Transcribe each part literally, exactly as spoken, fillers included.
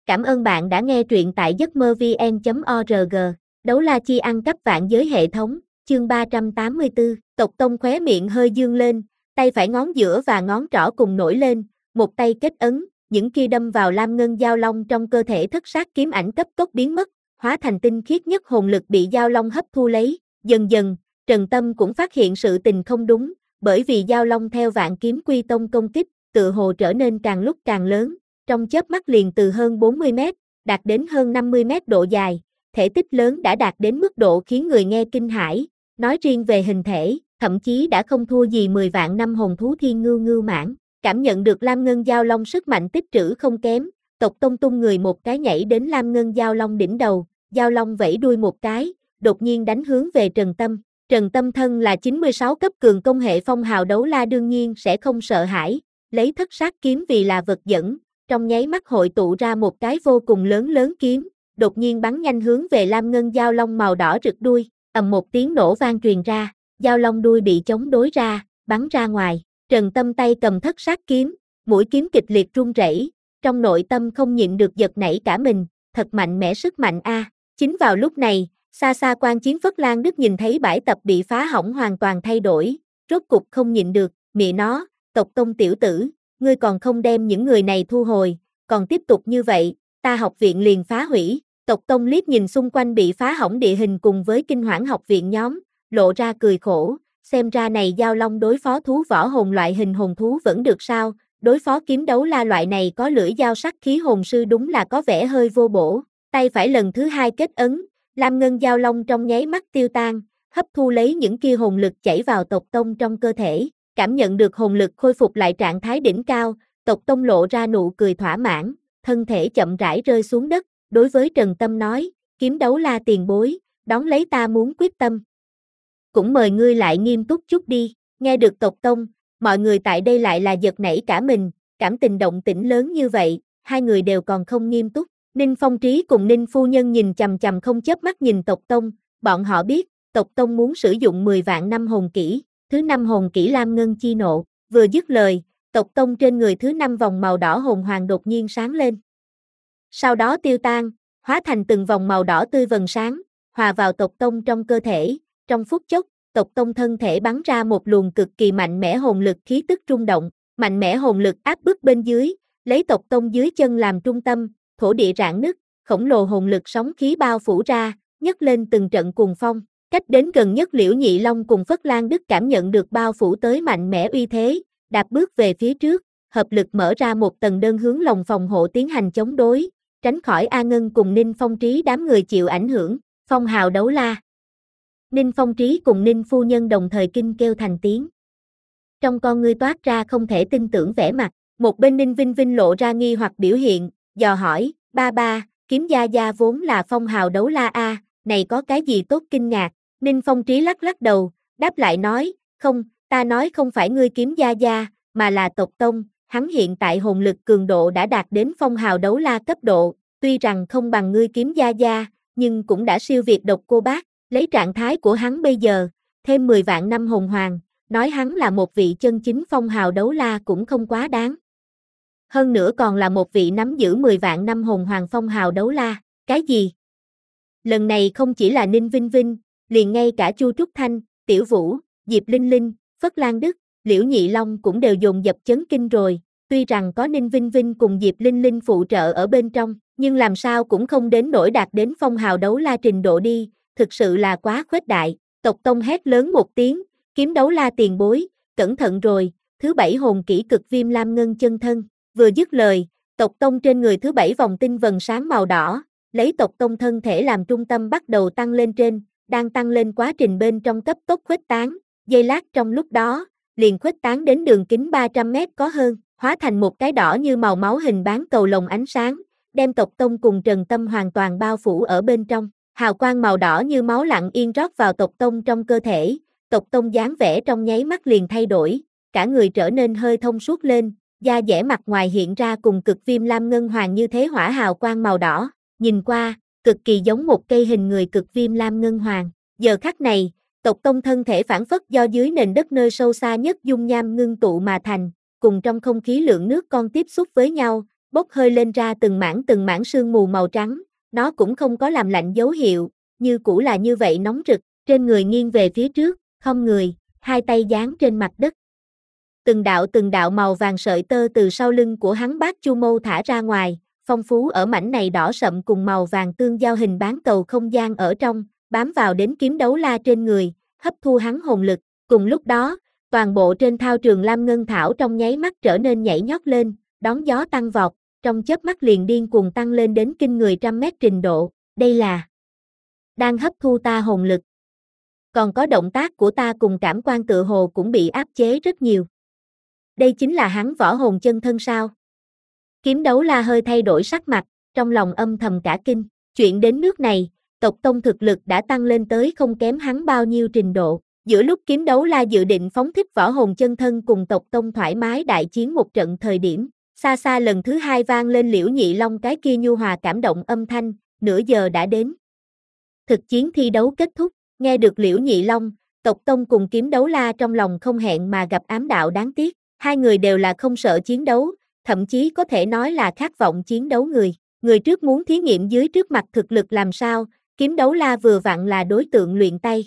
Cảm ơn bạn đã nghe truyện tại giấc mơ vn chấm org. Đấu la chi ăn cắp vạn giới hệ thống, chương ba trăm tám mươi tư. Tộc Tông khóe miệng hơi dương lên, tay phải ngón giữa và ngón trỏ cùng nổi lên, một tay kết ấn, những kia đâm vào lam ngân giao long trong cơ thể thất sát kiếm ảnh cấp tốc biến mất, hóa thành tinh khiết nhất hồn lực bị giao long hấp thu lấy. Dần dần, Trần Tâm cũng phát hiện sự tình không đúng, bởi vì giao long theo vạn kiếm quy tông công kích, tự hồ trở nên càng lúc càng lớn, trong chớp mắt liền từ hơn bốn mươi mét, đạt đến hơn năm mươi mét độ dài, thể tích lớn đã đạt đến mức độ khiến người nghe kinh hãi, nói riêng về hình thể, thậm chí đã không thua gì mười vạn năm hồn thú thiên ngưu ngưu mãng. Cảm nhận được lam ngân giao long sức mạnh tích trữ không kém, Tộc Tông tung người một cái nhảy đến lam ngân giao long đỉnh đầu, giao long vẫy đuôi một cái, đột nhiên đánh hướng về Trần Tâm. Trần Tâm thân là chín mươi sáu cấp cường công hệ phong hào đấu la đương nhiên sẽ không sợ hãi, lấy thất sát kiếm vì là vật dẫn, trong nháy mắt hội tụ ra một cái vô cùng lớn lớn kiếm, đột nhiên bắn nhanh hướng về lam ngân giao long màu đỏ rực đuôi, ầm một tiếng nổ vang truyền ra, giao long đuôi bị chống đối ra, bắn ra ngoài. Trần Tâm tay cầm thất sát kiếm, mũi kiếm kịch liệt run rẩy, trong nội tâm không nhịn được giật nảy cả mình, thật mạnh mẽ sức mạnh a. À. Chính vào lúc này, xa xa quan chiến Phất Lan Đức nhìn thấy bãi tập bị phá hỏng hoàn toàn thay đổi, rốt cục không nhịn được, mẹ nó, Tộc Tông tiểu tử, ngươi còn không đem những người này thu hồi, còn tiếp tục như vậy, ta học viện liền phá hủy. Tộc Tông liếc nhìn xung quanh bị phá hỏng địa hình cùng với kinh hoảng học viện nhóm, lộ ra cười khổ, xem ra này giao long đối phó thú võ hồn loại hình hồn thú vẫn được sao, đối phó kiếm đấu la loại này có lưỡi dao sắc khí hồn sư đúng là có vẻ hơi vô bổ. Tay phải lần thứ hai kết ấn, lam ngân giao long trong nháy mắt tiêu tan, hấp thu lấy những kia hồn lực chảy vào Tộc Tông trong cơ thể, cảm nhận được hồn lực khôi phục lại trạng thái đỉnh cao, Tộc Tông lộ ra nụ cười thỏa mãn, thân thể chậm rãi rơi xuống đất, đối với Trần Tâm nói, kiếm đấu la tiền bối, đón lấy ta muốn quyết tâm. Cũng mời ngươi lại nghiêm túc chút đi. Nghe được Tộc Tông, mọi người tại đây lại là giật nảy cả mình, cảm tình động tĩnh lớn như vậy, hai người đều còn không nghiêm túc. Ninh Phong Trí cùng Ninh Phu Nhân nhìn chằm chằm không chớp mắt nhìn Tộc Tông, bọn họ biết, Tộc Tông muốn sử dụng mười vạn năm hồn kỹ, thứ năm hồn kỹ lam ngân chi nộ, vừa dứt lời, Tộc Tông trên người thứ năm vòng màu đỏ hồn hoàng đột nhiên sáng lên. Sau đó tiêu tan, hóa thành từng vòng màu đỏ tươi vầng sáng, hòa vào Tộc Tông trong cơ thể, trong phút chốc, Tộc Tông thân thể bắn ra một luồng cực kỳ mạnh mẽ hồn lực khí tức rung động, mạnh mẽ hồn lực áp bức bên dưới, lấy Tộc Tông dưới chân làm trung tâm, thổ địa rạn nứt, khổng lồ hồn lực sóng khí bao phủ ra, nhấc lên từng trận cuồng phong. Cách đến gần nhất Liễu Nhị Long cùng Phất Lan Đức cảm nhận được bao phủ tới mạnh mẽ uy thế, đạp bước về phía trước, hợp lực mở ra một tầng đơn hướng lòng phòng hộ tiến hành chống đối, tránh khỏi A Ngân cùng Ninh Phong Trí đám người chịu ảnh hưởng. Phong hào đấu la. Ninh Phong Trí cùng Ninh Phu Nhân đồng thời kinh kêu thành tiếng. Trong con ngươi toát ra không thể tin tưởng vẻ mặt, một bên Ninh Vinh Vinh lộ ra nghi hoặc biểu hiện, dò hỏi, ba ba, kiếm gia gia vốn là phong hào đấu la a, này có cái gì tốt kinh ngạc? Ninh Phong Trí lắc lắc đầu, đáp lại nói, không, ta nói không phải ngươi kiếm gia gia, mà là Tộc Tông, hắn hiện tại hồn lực cường độ đã đạt đến phong hào đấu la cấp độ, tuy rằng không bằng ngươi kiếm gia gia, nhưng cũng đã siêu việt Độc Cô Bác, lấy trạng thái của hắn bây giờ, thêm mười vạn năm hồn hoàng, nói hắn là một vị chân chính phong hào đấu la cũng không quá đáng. Hơn nữa còn là một vị nắm giữ mười vạn năm hồn hoàng phong hào đấu la, cái gì? Lần này không chỉ là Ninh Vinh Vinh, liền ngay cả Chu Trúc Thanh, Tiểu Vũ, Diệp Linh Linh, Phất Lan Đức, Liễu Nhị Long cũng đều dồn dập chấn kinh rồi, tuy rằng có Ninh Vinh Vinh cùng Diệp Linh Linh phụ trợ ở bên trong, nhưng làm sao cũng không đến nỗi đạt đến phong hào đấu la trình độ đi, thực sự là quá khuếch đại. Tộc Tông hét lớn một tiếng, kiếm đấu la tiền bối, cẩn thận rồi, thứ bảy hồn kỹ cực viêm lam ngân chân thân, vừa dứt lời, Tộc Tông trên người thứ bảy vòng tinh vần sáng màu đỏ, lấy Tộc Tông thân thể làm trung tâm bắt đầu tăng lên trên, đang tăng lên quá trình bên trong cấp tốc khuếch tán, giây lát trong lúc đó, liền khuếch tán đến đường kính ba trăm mét có hơn, hóa thành một cái đỏ như màu máu hình bán cầu lồng ánh sáng, đem Tộc Tông cùng Trần Tâm hoàn toàn bao phủ ở bên trong. Hào quang màu đỏ như máu lặng yên rót vào Tộc Tông trong cơ thể, Tộc Tông dáng vẻ trong nháy mắt liền thay đổi, cả người trở nên hơi thông suốt lên, da dẻ mặt ngoài hiện ra cùng cực viêm lam ngân hoàng như thế hỏa hào quang màu đỏ, nhìn qua, cực kỳ giống một cây hình người cực viêm lam ngân hoàng. Giờ khắc này, Tộc Tông thân thể phản phất do dưới nền đất nơi sâu xa nhất dung nham ngưng tụ mà thành, cùng trong không khí lượng nước con tiếp xúc với nhau, bốc hơi lên ra từng mảng từng mảng sương mù màu trắng, nó cũng không có làm lạnh dấu hiệu, như cũ là như vậy nóng rực, trên người nghiêng về phía trước, không người, hai tay dán trên mặt đất. Từng đạo từng đạo màu vàng sợi tơ từ sau lưng của hắn Bát Chu Mâu thả ra ngoài, phong phú ở mảnh này đỏ sậm cùng màu vàng tương giao hình bán cầu không gian ở trong, bám vào đến kiếm đấu la trên người, hấp thu hắn hồn lực. Cùng lúc đó, toàn bộ trên thao trường Lam Ngân Thảo trong nháy mắt trở nên nhảy nhót lên, đón gió tăng vọt, trong chớp mắt liền điên cuồng tăng lên đến kinh người trăm mét trình độ, đây là đang hấp thu ta hồn lực. Còn có động tác của ta cùng cảm quan tự hồ cũng bị áp chế rất nhiều. Đây chính là hắn võ hồn chân thân sao? Kiếm đấu la hơi thay đổi sắc mặt, trong lòng âm thầm cả kinh, chuyện đến nước này, tộc tông thực lực đã tăng lên tới không kém hắn bao nhiêu trình độ. Giữa lúc kiếm đấu la dự định phóng thích võ hồn chân thân cùng tộc tông thoải mái đại chiến một trận thời điểm, xa xa lần thứ hai vang lên Liễu Nhị Long cái kia nhu hòa cảm động âm thanh, nửa giờ đã đến. Thực chiến thi đấu kết thúc, nghe được Liễu Nhị Long, tộc tông cùng kiếm đấu la trong lòng không hẹn mà gặp ám đạo đáng tiếc, hai người đều là không sợ chiến đấu, thậm chí có thể nói là khát vọng chiến đấu người. Người trước muốn thí nghiệm dưới trước mặt thực lực làm sao, kiếm đấu la vừa vặn là đối tượng luyện tay.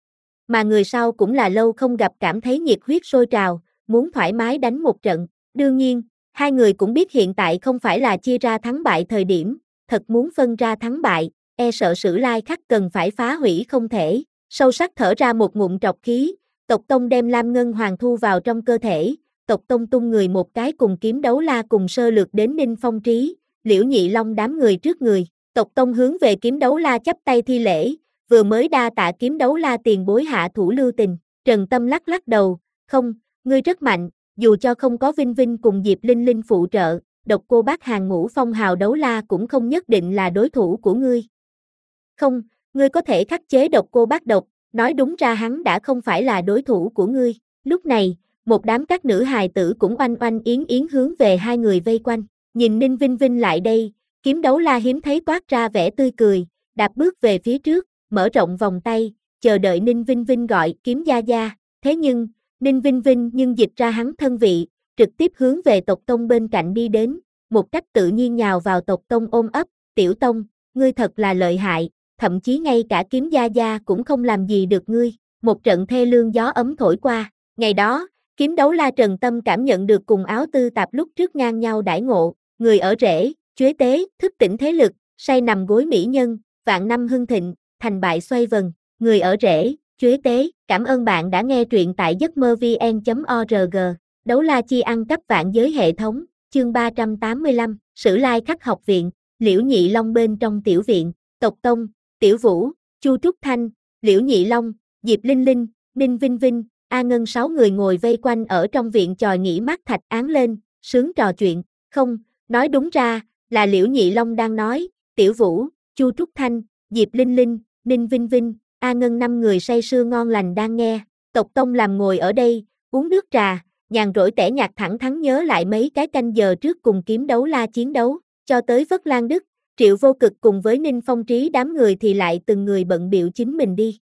Mà người sau cũng là lâu không gặp cảm thấy nhiệt huyết sôi trào, muốn thoải mái đánh một trận. Đương nhiên, hai người cũng biết hiện tại không phải là chia ra thắng bại thời điểm, thật muốn phân ra thắng bại, e sợ Sử Lai Khắc cần phải phá hủy không thể. Sâu sắc thở ra một ngụm trọc khí, tộc tông đem Lam Ngân Hoàng thu vào trong cơ thể, tộc tông tung người một cái cùng kiếm đấu la cùng sơ lược đến Ninh Phong Trí, Liễu Nhị Long đám người trước người, tộc tông hướng về kiếm đấu la chắp tay thi lễ, vừa mới đa tạ kiếm đấu la tiền bối hạ thủ lưu tình. Trần Tâm lắc lắc đầu, không, ngươi rất mạnh, dù cho không có Vinh Vinh cùng Diệp Linh Linh phụ trợ, Độc Cô Bác hàng ngũ phong hào đấu la cũng không nhất định là đối thủ của ngươi. Không, ngươi có thể khắc chế Độc Cô Bác độc, nói đúng ra hắn đã không phải là đối thủ của ngươi. Lúc này, một đám các nữ hài tử cũng oanh oanh yến yến hướng về hai người vây quanh, nhìn Ninh Vinh Vinh lại đây, kiếm đấu la hiếm thấy toát ra vẻ tươi cười, đạp bước về phía trước, mở rộng vòng tay, chờ đợi Ninh Vinh Vinh gọi kiếm gia gia, thế nhưng, Ninh Vinh Vinh nhưng dịch ra hắn thân vị, trực tiếp hướng về tộc tông bên cạnh đi đến, một cách tự nhiên nhào vào tộc tông ôm ấp, tiểu tông, ngươi thật là lợi hại, thậm chí ngay cả kiếm gia gia cũng không làm gì được ngươi, một trận thê lương gió ấm thổi qua, ngày đó, kiếm đấu la Trần Tâm cảm nhận được cùng áo tư tạp lúc trước ngang nhau đãi ngộ, người ở rễ, chuế tế, thức tỉnh thế lực, say nằm gối mỹ nhân, vạn năm hưng thịnh, thành bại xoay vần, người ở rễ, chuế tế, cảm ơn bạn đã nghe truyện tại giấc mơ vn chấm org, đấu la chi ăn cắp vạn giới hệ thống, chương ba trăm tám mươi lăm, Sử Lai Khắc học viện, Liễu Nhị Long bên trong tiểu viện, tộc tông, Tiểu Vũ, Chu Trúc Thanh, Liễu Nhị Long, Diệp Linh Linh, Ninh Vinh Vinh, A Ngân sáu người ngồi vây quanh ở trong viện chòi nghỉ mát thạch án lên, sướng trò chuyện, không, nói đúng ra, là Liễu Nhị Long đang nói, Tiểu Vũ, Chu Trúc Thanh, Diệp Linh Linh, Ninh Vinh Vinh, A Ngân năm người say sưa ngon lành đang nghe, tộc tông làm ngồi ở đây, uống nước trà, nhàn rỗi tẻ nhạt thẳng thắn nhớ lại mấy cái canh giờ trước cùng kiếm đấu la chiến đấu, cho tới Vất Lan Đức, Triệu Vô Cực cùng với Ninh Phong Trí đám người thì lại từng người bận bịu chính mình đi.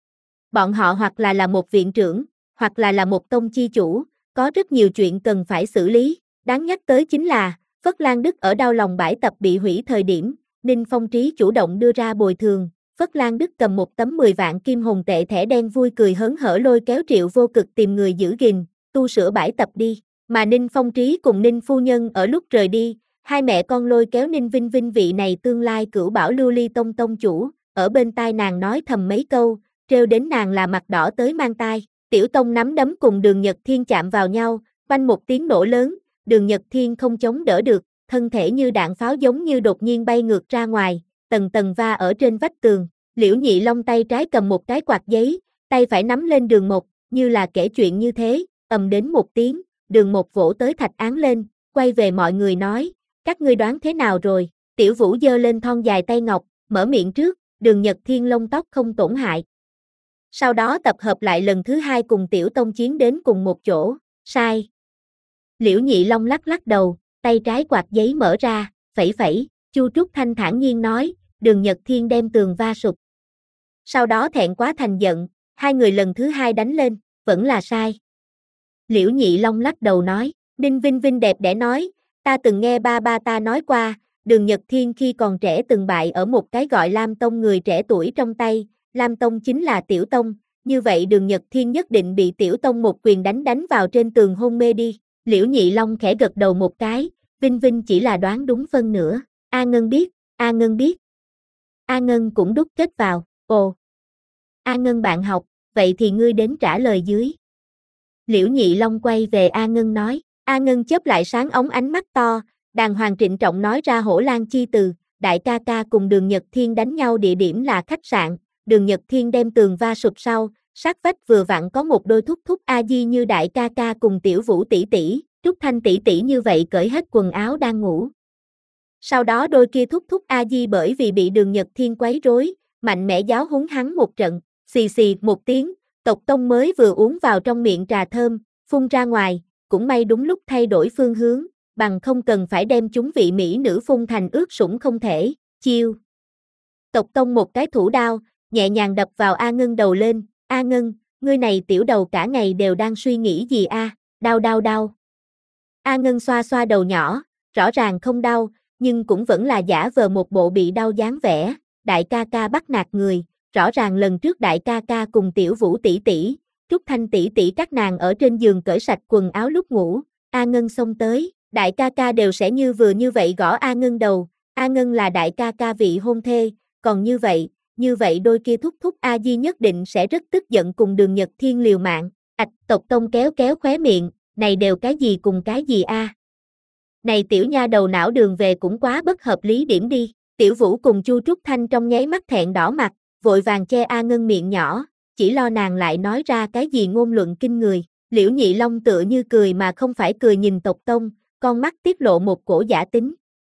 Bọn họ hoặc là là một viện trưởng, hoặc là là một tông chi chủ, có rất nhiều chuyện cần phải xử lý, đáng nhắc tới chính là, Vất Lan Đức ở đau lòng bãi tập bị hủy thời điểm, Ninh Phong Trí chủ động đưa ra bồi thường, Vất Lan Đức cầm một tấm mười vạn kim hồn tệ thẻ đen vui cười hớn hở lôi kéo Triệu Vô Cực tìm người giữ gìn, tu sửa bãi tập đi, mà Ninh Phong Trí cùng Ninh Phu Nhân ở lúc rời đi, hai mẹ con lôi kéo Ninh Vinh Vinh vị này tương lai cửu bảo lưu ly tông tông chủ, ở bên tai nàng nói thầm mấy câu, trêu đến nàng là mặt đỏ tới mang tai. Tiểu Tông nắm đấm cùng Đường Nhật Thiên chạm vào nhau, vang một tiếng nổ lớn, Đường Nhật Thiên không chống đỡ được, thân thể như đạn pháo giống như đột nhiên bay ngược ra ngoài, tầng tầng va ở trên vách tường. Liễu Nhị Long tay trái cầm một cái quạt giấy, tay phải nắm lên Đường Một, như là kể chuyện như thế, ầm đến một tiếng, Đường Một vỗ tới thạch án lên, quay về mọi người nói, các ngươi đoán thế nào rồi? Tiểu Vũ giơ lên thon dài tay ngọc, mở miệng trước, Đường Nhật Thiên lông tóc không tổn hại. Sau đó tập hợp lại lần thứ hai cùng Tiểu Tông chiến đến cùng một chỗ, sai. Liễu Nhị Long lắc lắc đầu, tay trái quạt giấy mở ra, phẩy phẩy, Chu Trúc Thanh thản nhiên nói, Đường Nhật Thiên đem tường va sụp. Sau đó thẹn quá thành giận, hai người lần thứ hai đánh lên, vẫn là sai. Liễu Nhị Long lắc đầu nói, Ninh Vinh Vinh đẹp đẽ nói, Ta từng nghe ba ba ta nói qua, Đường Nhật Thiên khi còn trẻ từng bại ở một cái gọi Lam Tông người trẻ tuổi trong tay, Lam Tông chính là Tiểu Tông, như vậy Đường Nhật Thiên nhất định bị Tiểu Tông một quyền đánh đánh vào trên tường hôn mê đi. Liễu Nhị Long khẽ gật đầu một cái, Vinh Vinh chỉ là đoán đúng phân nửa. A Ngân biết, A Ngân biết. A Ngân cũng đúc kết vào, ồ. A Ngân bạn học, vậy thì ngươi đến trả lời dưới. Liễu Nhị Long quay về A Ngân nói, A Ngân chớp lại sáng ống ánh mắt to, đàng hoàng trịnh trọng nói ra Hổ Lan chi từ, đại ca ca cùng Đường Nhật Thiên đánh nhau địa điểm là khách sạn, Đường Nhật Thiên đem tường va sụp sau, sát vách vừa vặn có một đôi thúc thúc A Di như đại ca ca cùng Tiểu Vũ tỷ tỷ, Trúc Thanh tỷ tỷ như vậy cởi hết quần áo đang ngủ. Sau đó đôi kia thúc thúc A Di bởi vì bị Đường Nhật Thiên quấy rối, mạnh mẽ giáo huấn hắn một trận, xì xì một tiếng, Tộc Tông mới vừa uống vào trong miệng trà thơm, phun ra ngoài, cũng may đúng lúc thay đổi phương hướng, bằng không cần phải đem chúng vị mỹ nữ phun thành ướt sũng không thể, chiêu. Tộc Tông một cái thủ đao, nhẹ nhàng đập vào A Ngân đầu lên, A Ngân, ngươi này tiểu đầu cả ngày đều đang suy nghĩ gì a? Đau đau đau. A Ngân xoa xoa đầu nhỏ, rõ ràng không đau, nhưng cũng vẫn là giả vờ một bộ bị đau dáng vẻ, đại ca ca bắt nạt người, rõ ràng lần trước đại ca ca cùng Tiểu Vũ tỷ tỷ, Trúc Thanh tỷ tỷ các nàng ở trên giường cởi sạch quần áo lúc ngủ, A Ngân xông tới, đại ca ca đều sẽ như vừa như vậy gõ A Ngân đầu, A Ngân là đại ca ca vị hôn thê, còn như vậy, như vậy đôi kia thúc thúc A Di nhất định sẽ rất tức giận cùng Đường Nhật Thiên liều mạng, ạch Tộc Tông kéo kéo khóe miệng, này đều cái gì cùng cái gì a? Này tiểu nha đầu não đường về cũng quá bất hợp lý điểm đi, Tiểu Vũ cùng Chu Trúc Thanh trong nháy mắt thẹn đỏ mặt, vội vàng che A Ngân miệng nhỏ, chỉ lo nàng lại nói ra cái gì ngôn luận kinh người, Liễu Nhị Long tựa như cười mà không phải cười nhìn Tộc Tông, con mắt tiết lộ một cổ giả tính.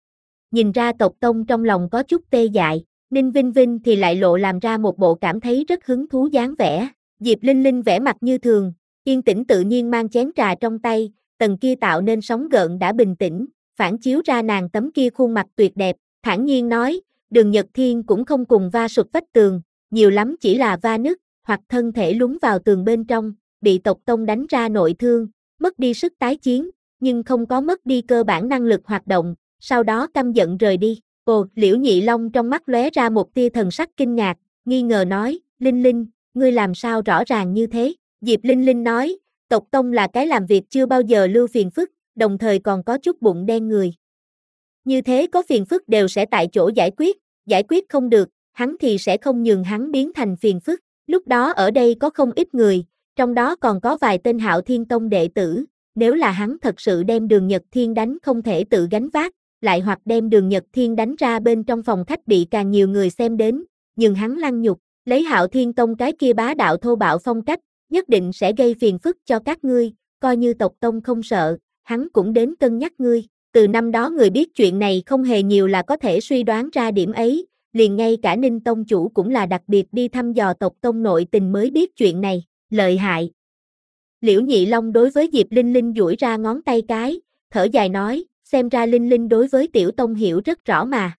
Nhìn ra Tộc Tông trong lòng có chút tê dại, Ninh Vinh Vinh thì lại lộ làm ra một bộ cảm thấy rất hứng thú dáng vẻ, Diệp Linh Linh vẻ mặt như thường, yên tĩnh tự nhiên mang chén trà trong tay, tầng kia tạo nên sóng gợn đã bình tĩnh, phản chiếu ra nàng tấm kia khuôn mặt tuyệt đẹp, thản nhiên nói, Đường Nhật Thiên cũng không cùng va sụp vách tường, nhiều lắm chỉ là va nứt, hoặc thân thể lún vào tường bên trong, bị Tộc Tông đánh ra nội thương, mất đi sức tái chiến, nhưng không có mất đi cơ bản năng lực hoạt động, sau đó căm giận rời đi. Ồ, Liễu Nhị Long trong mắt lóe ra một tia thần sắc kinh ngạc, nghi ngờ nói, Linh Linh, ngươi làm sao rõ ràng như thế? Diệp Linh Linh nói, Tộc Tông là cái làm việc chưa bao giờ lưu phiền phức, đồng thời còn có chút bụng đen người. Như thế có phiền phức đều sẽ tại chỗ giải quyết, giải quyết không được, hắn thì sẽ không nhường hắn biến thành phiền phức. Lúc đó ở đây có không ít người, trong đó còn có vài tên Hạo Thiên Tông đệ tử, nếu là hắn thật sự đem Đường Nhật Thiên đánh không thể tự gánh vác, lại hoặc đem Đường Nhật Thiên đánh ra bên trong phòng khách bị càng nhiều người xem đến, nhưng hắn lăng nhục, lấy Hạo Thiên Tông cái kia bá đạo thô bạo phong cách, nhất định sẽ gây phiền phức cho các ngươi, coi như Tộc Tông không sợ, hắn cũng đến cân nhắc ngươi. Từ năm đó người biết chuyện này không hề nhiều là có thể suy đoán ra điểm ấy, liền ngay cả Ninh Tông chủ cũng là đặc biệt đi thăm dò Tộc Tông nội tình mới biết chuyện này, lợi hại. Liễu Nhị Long đối với Diệp Linh Linh duỗi ra ngón tay cái, thở dài nói, xem ra Linh Linh đối với Tiểu Tông hiểu rất rõ mà.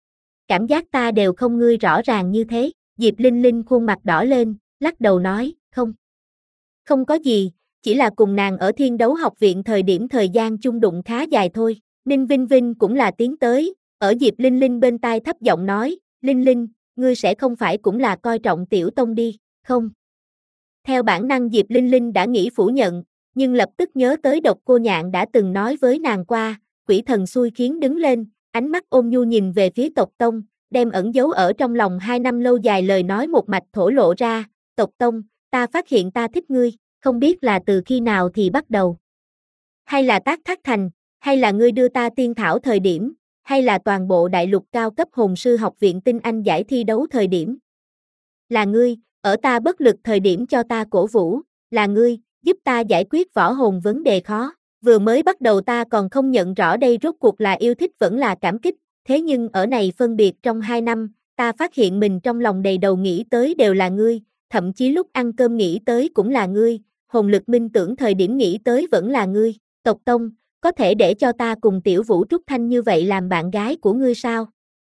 Cảm giác ta đều không ngươi rõ ràng như thế, Diệp Linh Linh khuôn mặt đỏ lên, lắc đầu nói, không. Không có gì, chỉ là cùng nàng ở Thiên Đấu Học viện thời điểm thời gian chung đụng khá dài thôi. Ninh Vinh Vinh cũng là tiến tới, ở Diệp Linh Linh bên tai thấp giọng nói, Linh Linh, ngươi sẽ không phải cũng là coi trọng Tiểu Tông đi, không? Theo bản năng Diệp Linh Linh đã nghĩ phủ nhận, nhưng lập tức nhớ tới Độc Cô Nhạn đã từng nói với nàng qua, quỷ thần xui khiến đứng lên, ánh mắt ôn nhu nhìn về phía Tộc Tông, đem ẩn giấu ở trong lòng hai năm lâu dài lời nói một mạch thổ lộ ra, Tộc Tông, ta phát hiện ta thích ngươi, không biết là từ khi nào thì bắt đầu. Hay là tác thác thành, hay là ngươi đưa ta tiên thảo thời điểm, hay là toàn bộ đại lục cao cấp hồn sư học viện tinh anh giải thi đấu thời điểm. Là ngươi, ở ta bất lực thời điểm cho ta cổ vũ, là ngươi, giúp ta giải quyết võ hồn vấn đề khó. Vừa mới bắt đầu ta còn không nhận rõ đây rốt cuộc là yêu thích vẫn là cảm kích, thế nhưng ở này phân biệt trong hai năm, ta phát hiện mình trong lòng đầy đầu nghĩ tới đều là ngươi, thậm chí lúc ăn cơm nghĩ tới cũng là ngươi, hồn lực minh tưởng thời điểm nghĩ tới vẫn là ngươi. Tộc Tông, có thể để cho ta cùng Tiểu Vũ Trúc Thanh như vậy làm bạn gái của ngươi sao?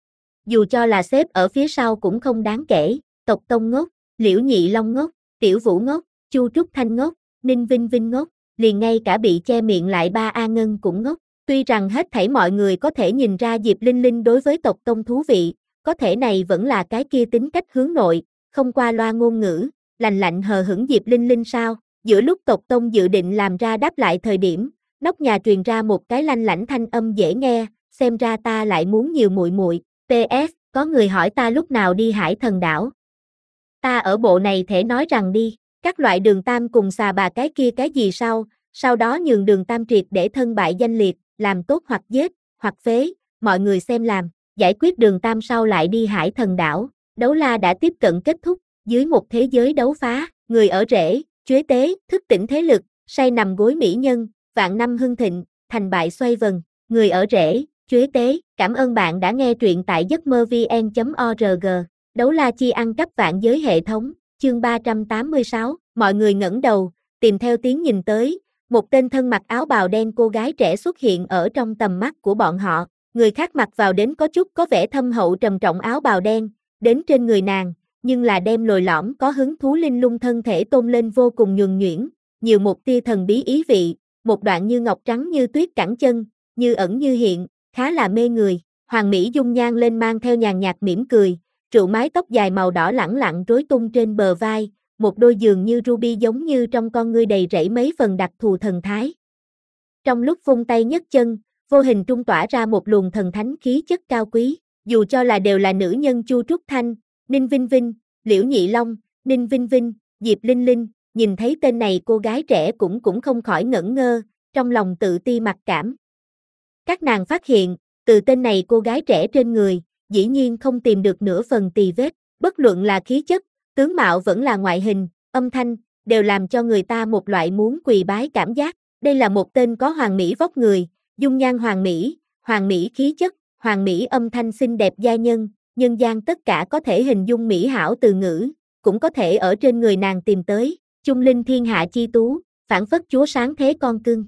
Dù cho là xếp ở phía sau cũng không đáng kể. Tộc Tông ngốc, Liễu Nhị Long ngốc, Tiểu Vũ ngốc, Chu Trúc Thanh ngốc, Ninh Vinh Vinh ngốc, liền ngay cả bị che miệng lại ba A Ngân cũng ngốc. Tuy rằng hết thảy mọi người có thể nhìn ra Diệp Linh Linh đối với tộc tông thú vị, có thể này vẫn là cái kia tính cách hướng nội, không qua loa ngôn ngữ, lành lạnh hờ hững Diệp Linh Linh sao? Giữa lúc tộc tông dự định làm ra đáp lại thời điểm, nóc nhà truyền ra một cái lanh lảnh thanh âm dễ nghe, xem ra ta lại muốn nhiều muội muội. pê ét, có người hỏi ta lúc nào đi Hải Thần đảo. Ta ở bộ này thể nói rằng đi, các loại Đường Tam cùng xà bà cái kia cái gì sau, sau đó nhường Đường Tam triệt để thân bại danh liệt, làm tốt hoặc giết, hoặc phế, mọi người xem làm, giải quyết Đường Tam sau lại đi Hải Thần đảo. Đấu la đã tiếp cận kết thúc, dưới một thế giới đấu phá, người ở rễ, chuế tế, thức tỉnh thế lực, say nằm gối mỹ nhân, vạn năm hưng thịnh, thành bại xoay vần, người ở rễ, chuế tế. Cảm ơn bạn đã nghe truyện tại giấc mơ vn chấm org. Đấu la chi ăn cắp vạn giới hệ thống, chương ba trăm tám mươi sáu, mọi người ngẩng đầu, tìm theo tiếng nhìn tới, một tên thân mặc áo bào đen cô gái trẻ xuất hiện ở trong tầm mắt của bọn họ, người khác mặc vào đến có chút có vẻ thâm hậu trầm trọng áo bào đen, đến trên người nàng, nhưng là đem lồi lõm có hứng thú linh lung thân thể tôn lên vô cùng nhuần nhuyễn, nhiều một tia thần bí ý vị, một đoạn như ngọc trắng như tuyết cẳng chân, như ẩn như hiện, khá là mê người, hoàng mỹ dung nhan lên mang theo nhàn nhạt mỉm cười, rượu mái tóc dài màu đỏ lẳng lặng rối tung trên bờ vai, một đôi giường như ruby giống như trong con ngươi đầy rẫy mấy phần đặc thù thần thái. Trong lúc vung tay nhấc chân, vô hình trung tỏa ra một luồng thần thánh khí chất cao quý, dù cho là đều là nữ nhân Chu Trúc Thanh, Ninh Vinh Vinh, Liễu Nhị Long, Ninh Vinh Vinh, Diệp Linh Linh, nhìn thấy tên này cô gái trẻ cũng cũng không khỏi ngẩn ngơ, trong lòng tự ti mặc cảm. Các nàng phát hiện, từ tên này cô gái trẻ trên người, dĩ nhiên không tìm được nửa phần tì vết, bất luận là khí chất, tướng mạo vẫn là ngoại hình, âm thanh, đều làm cho người ta một loại muốn quỳ bái cảm giác. Đây là một tên có hoàng mỹ vóc người, dung nhan hoàng mỹ, hoàng mỹ khí chất, hoàng mỹ âm thanh xinh đẹp gia nhân, nhân gian tất cả có thể hình dung mỹ hảo từ ngữ, cũng có thể ở trên người nàng tìm tới, trung linh thiên hạ chi tú, phảng phất chúa sáng thế con cưng.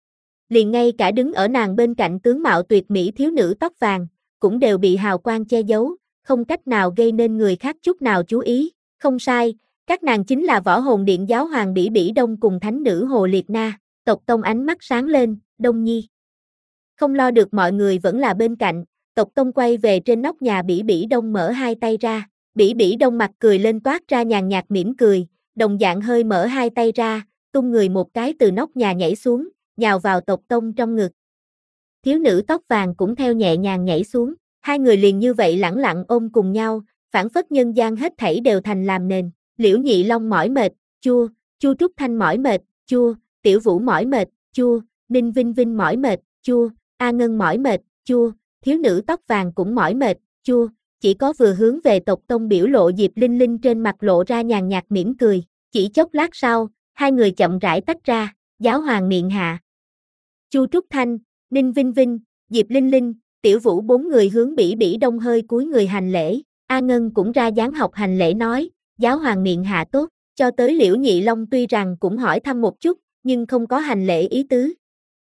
Liền ngay cả đứng ở nàng bên cạnh tướng mạo tuyệt mỹ thiếu nữ tóc vàng, cũng đều bị hào quang che giấu, không cách nào gây nên người khác chút nào chú ý. Không sai, các nàng chính là Võ Hồn Điện giáo hoàng Bỉ Bỉ Đông cùng thánh nữ Hồ Liệt Na. Tộc Tông ánh mắt sáng lên, Đông Nhi. Không lo được mọi người vẫn là bên cạnh, Tộc Tông quay về trên nóc nhà Bỉ Bỉ Đông mở hai tay ra, Bỉ Bỉ Đông mặt cười lên toát ra nhàn nhạt mỉm cười, đồng dạng hơi mở hai tay ra, tung người một cái từ nóc nhà nhảy xuống, nhào vào Tộc Tông trong ngực. Thiếu nữ tóc vàng cũng theo nhẹ nhàng nhảy xuống, hai người liền như vậy lẳng lặng ôm cùng nhau, phảng phất nhân gian hết thảy đều thành làm nền. Liễu Nhị Long mỏi mệt, chua, Chu Trúc Thanh mỏi mệt, chua, Tiểu Vũ mỏi mệt, chua, Ninh Vinh Vinh mỏi mệt, chua, A Ngân mỏi mệt, chua, thiếu nữ tóc vàng cũng mỏi mệt, chua, chỉ có vừa hướng về Tộc Tông biểu lộ Diệp Linh Linh trên mặt lộ ra nhàn nhạt mỉm cười, chỉ chốc lát sau, hai người chậm rãi tách ra, giáo hoàng miệng hạ. Chu Trúc Thanh, Ninh Vinh Vinh, Diệp Linh Linh, Tiểu Vũ bốn người hướng Bỉ Bỉ Đông hơi cúi người hành lễ, A Ngân cũng ra dáng học hành lễ nói, giáo hoàng miệng hạ tốt, cho tới Liễu Nhị Long tuy rằng cũng hỏi thăm một chút, nhưng không có hành lễ ý tứ.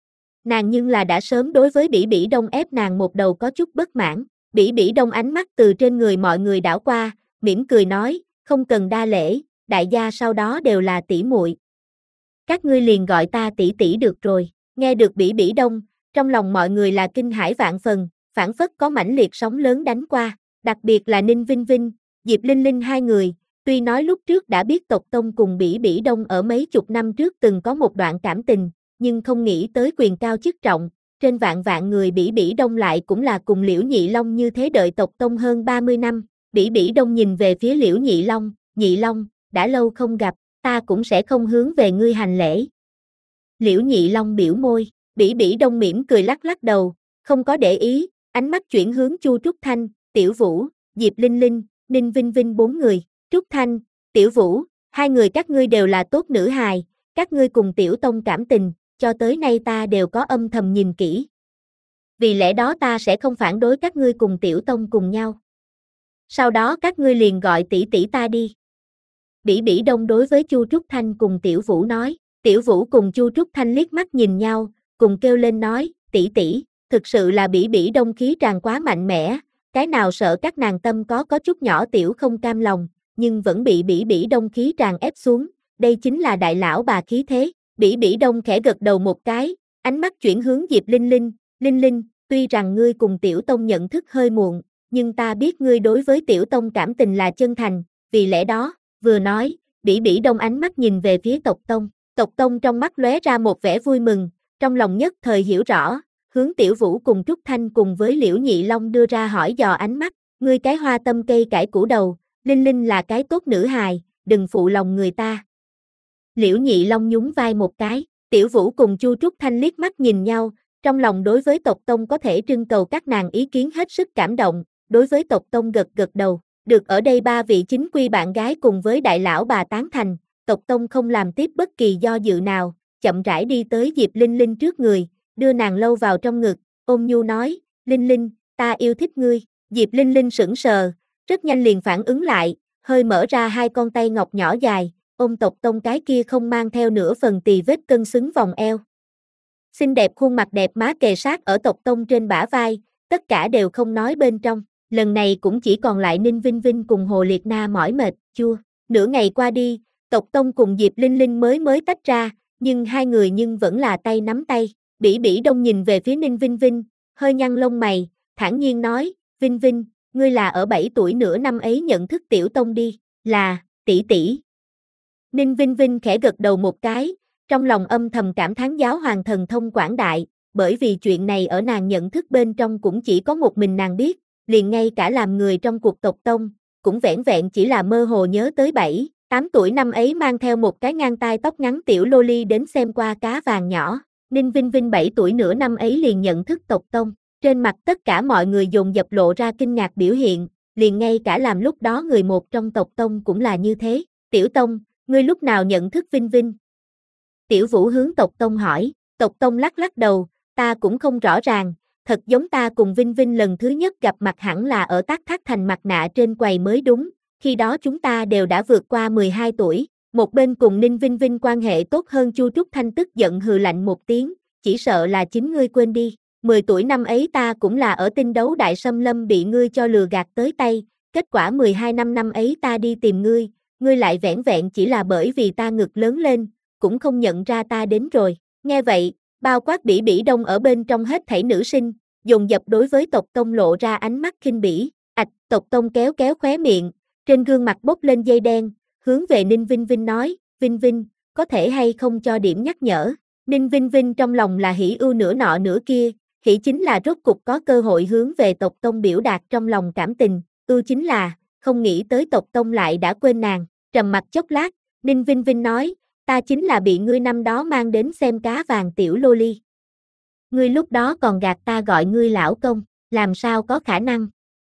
Nàng nhưng là đã sớm đối với Bỉ Bỉ Đông ép nàng một đầu có chút bất mãn, Bỉ Bỉ Đông ánh mắt từ trên người mọi người đảo qua, mỉm cười nói, không cần đa lễ, đại gia sau đó đều là tỷ muội. Các ngươi liền gọi ta tỷ tỷ được rồi, nghe được Bỉ Bỉ Đông, trong lòng mọi người là kinh hãi vạn phần, phảng phất có mãnh liệt sóng lớn đánh qua, đặc biệt là Ninh Vinh Vinh, Diệp Linh Linh hai người, tuy nói lúc trước đã biết Tộc Tông cùng Bỉ Bỉ Đông ở mấy chục năm trước từng có một đoạn cảm tình, nhưng không nghĩ tới quyền cao chức trọng, trên vạn vạn người Bỉ Bỉ Đông lại cũng là cùng Liễu Nhị Long như thế đợi Tộc Tông hơn ba mươi năm. Bỉ Bỉ Đông nhìn về phía Liễu Nhị Long, Nhị Long, đã lâu không gặp, ta cũng sẽ không hướng về ngươi hành lễ. Liễu Nhị Long biểu môi, Bỉ Bỉ Đông mỉm cười lắc lắc đầu, không có để ý, ánh mắt chuyển hướng Chu Trúc Thanh, Tiểu Vũ, Diệp Linh Linh, Ninh Vinh Vinh bốn người, Trúc Thanh, Tiểu Vũ, hai người các ngươi đều là tốt nữ hài, các ngươi cùng Tiểu Tông cảm tình, cho tới nay ta đều có âm thầm nhìn kỹ. Vì lẽ đó ta sẽ không phản đối các ngươi cùng Tiểu Tông cùng nhau. Sau đó các ngươi liền gọi tỷ tỷ ta đi. Bỉ Bỉ Đông đối với Chu Trúc Thanh cùng Tiểu Vũ nói, Tiểu Vũ cùng Chu Trúc Thanh liếc mắt nhìn nhau, cùng kêu lên nói, tỷ tỷ, thực sự là Bỉ Bỉ Đông khí tràn quá mạnh mẽ, cái nào sợ các nàng tâm có có chút nhỏ tiểu không cam lòng, nhưng vẫn bị Bỉ Bỉ Đông khí tràn ép xuống, đây chính là đại lão bà khí thế. Bỉ Bỉ Đông khẽ gật đầu một cái, ánh mắt chuyển hướng Diệp Linh Linh, Linh Linh, tuy rằng ngươi cùng Tiểu Tông nhận thức hơi muộn, nhưng ta biết ngươi đối với Tiểu Tông cảm tình là chân thành, vì lẽ đó, vừa nói, Bỉ Bỉ Đông ánh mắt nhìn về phía Tộc Tông. Tộc Tông trong mắt lóe ra một vẻ vui mừng, trong lòng nhất thời hiểu rõ, hướng Tiểu Vũ cùng Trúc Thanh cùng với Liễu Nhị Long đưa ra hỏi dò ánh mắt, ngươi cái hoa tâm cây cải củ đầu, Linh Linh là cái tốt nữ hài, đừng phụ lòng người ta. Liễu Nhị Long nhún vai một cái, Tiểu Vũ cùng Chu Trúc Thanh liếc mắt nhìn nhau, trong lòng đối với Tộc Tông có thể trưng cầu các nàng ý kiến hết sức cảm động, đối với Tộc Tông gật gật đầu, được ở đây ba vị chính quy bạn gái cùng với đại lão bà tán thành, Tộc Tông không làm tiếp bất kỳ do dự nào, chậm rãi đi tới Diệp Linh Linh trước người, đưa nàng lâu vào trong ngực, ôn nhu nói, Linh Linh, ta yêu thích ngươi, Diệp Linh Linh sững sờ, rất nhanh liền phản ứng lại, hơi mở ra hai con tay ngọc nhỏ dài, ôm Tộc Tông cái kia không mang theo nửa phần tì vết cân xứng vòng eo. Xinh đẹp khuôn mặt đẹp má kề sát ở Tộc Tông trên bả vai, tất cả đều không nói bên trong, lần này cũng chỉ còn lại Ninh Vinh Vinh cùng Hồ Liệt Na mỏi mệt, chua, nửa ngày qua đi, Tộc Tông cùng Diệp Linh Linh mới mới tách ra, nhưng hai người nhưng vẫn là tay nắm tay, Bỉ Bỉ Đông nhìn về phía Ninh Vinh Vinh, hơi nhăn lông mày, thản nhiên nói, Vinh Vinh, ngươi là ở bảy tuổi nửa năm ấy nhận thức Tiểu Tông đi, là, tỷ tỷ. Ninh Vinh Vinh khẽ gật đầu một cái, trong lòng âm thầm cảm thán giáo hoàng thần thông quảng đại, bởi vì chuyện này ở nàng nhận thức bên trong cũng chỉ có một mình nàng biết, liền ngay cả làm người trong cuộc tộc Tông, cũng vẻn vẹn chỉ là mơ hồ nhớ tới bảy, tám tuổi năm ấy mang theo một cái ngang tai tóc ngắn tiểu loli đến xem qua cá vàng nhỏ, Ninh Vinh Vinh bảy tuổi nửa năm ấy liền nhận thức tộc Tông, trên mặt tất cả mọi người dồn dập lộ ra kinh ngạc biểu hiện, liền ngay cả làm lúc đó người một trong tộc Tông cũng là như thế, Tiểu Tông, ngươi lúc nào nhận thức Vinh Vinh? Tiểu Vũ hướng tộc Tông hỏi, tộc Tông lắc lắc đầu, ta cũng không rõ ràng, thật giống ta cùng Vinh Vinh lần thứ nhất gặp mặt hẳn là ở Tác Thác Thành mặt nạ trên quầy mới đúng, khi đó chúng ta đều đã vượt qua mười hai tuổi, một bên cùng Ninh Vinh Vinh quan hệ tốt hơn Chu Trúc Thanh tức giận hừ lạnh một tiếng, chỉ sợ là chính ngươi quên đi, mười tuổi năm ấy ta cũng là ở tinh đấu đại xâm lâm bị ngươi cho lừa gạt tới tay, kết quả mười hai năm năm ấy ta đi tìm ngươi, ngươi lại vẻn vẹn chỉ là bởi vì ta ngực lớn lên, cũng không nhận ra ta đến rồi, nghe vậy, bao quát Bỉ Bỉ Đông ở bên trong hết thảy nữ sinh, dồn dập đối với tộc Tông lộ ra ánh mắt khinh bỉ, ạch, tộc Tông kéo kéo khóe miệng, trên gương mặt bốc lên dây đen, hướng về Ninh Vinh Vinh nói, Vinh Vinh, có thể hay không cho điểm nhắc nhở, Ninh Vinh Vinh trong lòng là hỉ ưu nửa nọ nửa kia, hỉ chính là rốt cục có cơ hội hướng về tộc Tông biểu đạt trong lòng cảm tình, ưu chính là, không nghĩ tới tộc Tông lại đã quên nàng, trầm mặt chốc lát, Ninh Vinh Vinh nói, ta chính là bị ngươi năm đó mang đến xem cá vàng tiểu loli. Ngươi lúc đó còn gạt ta gọi ngươi lão công, làm sao có khả năng?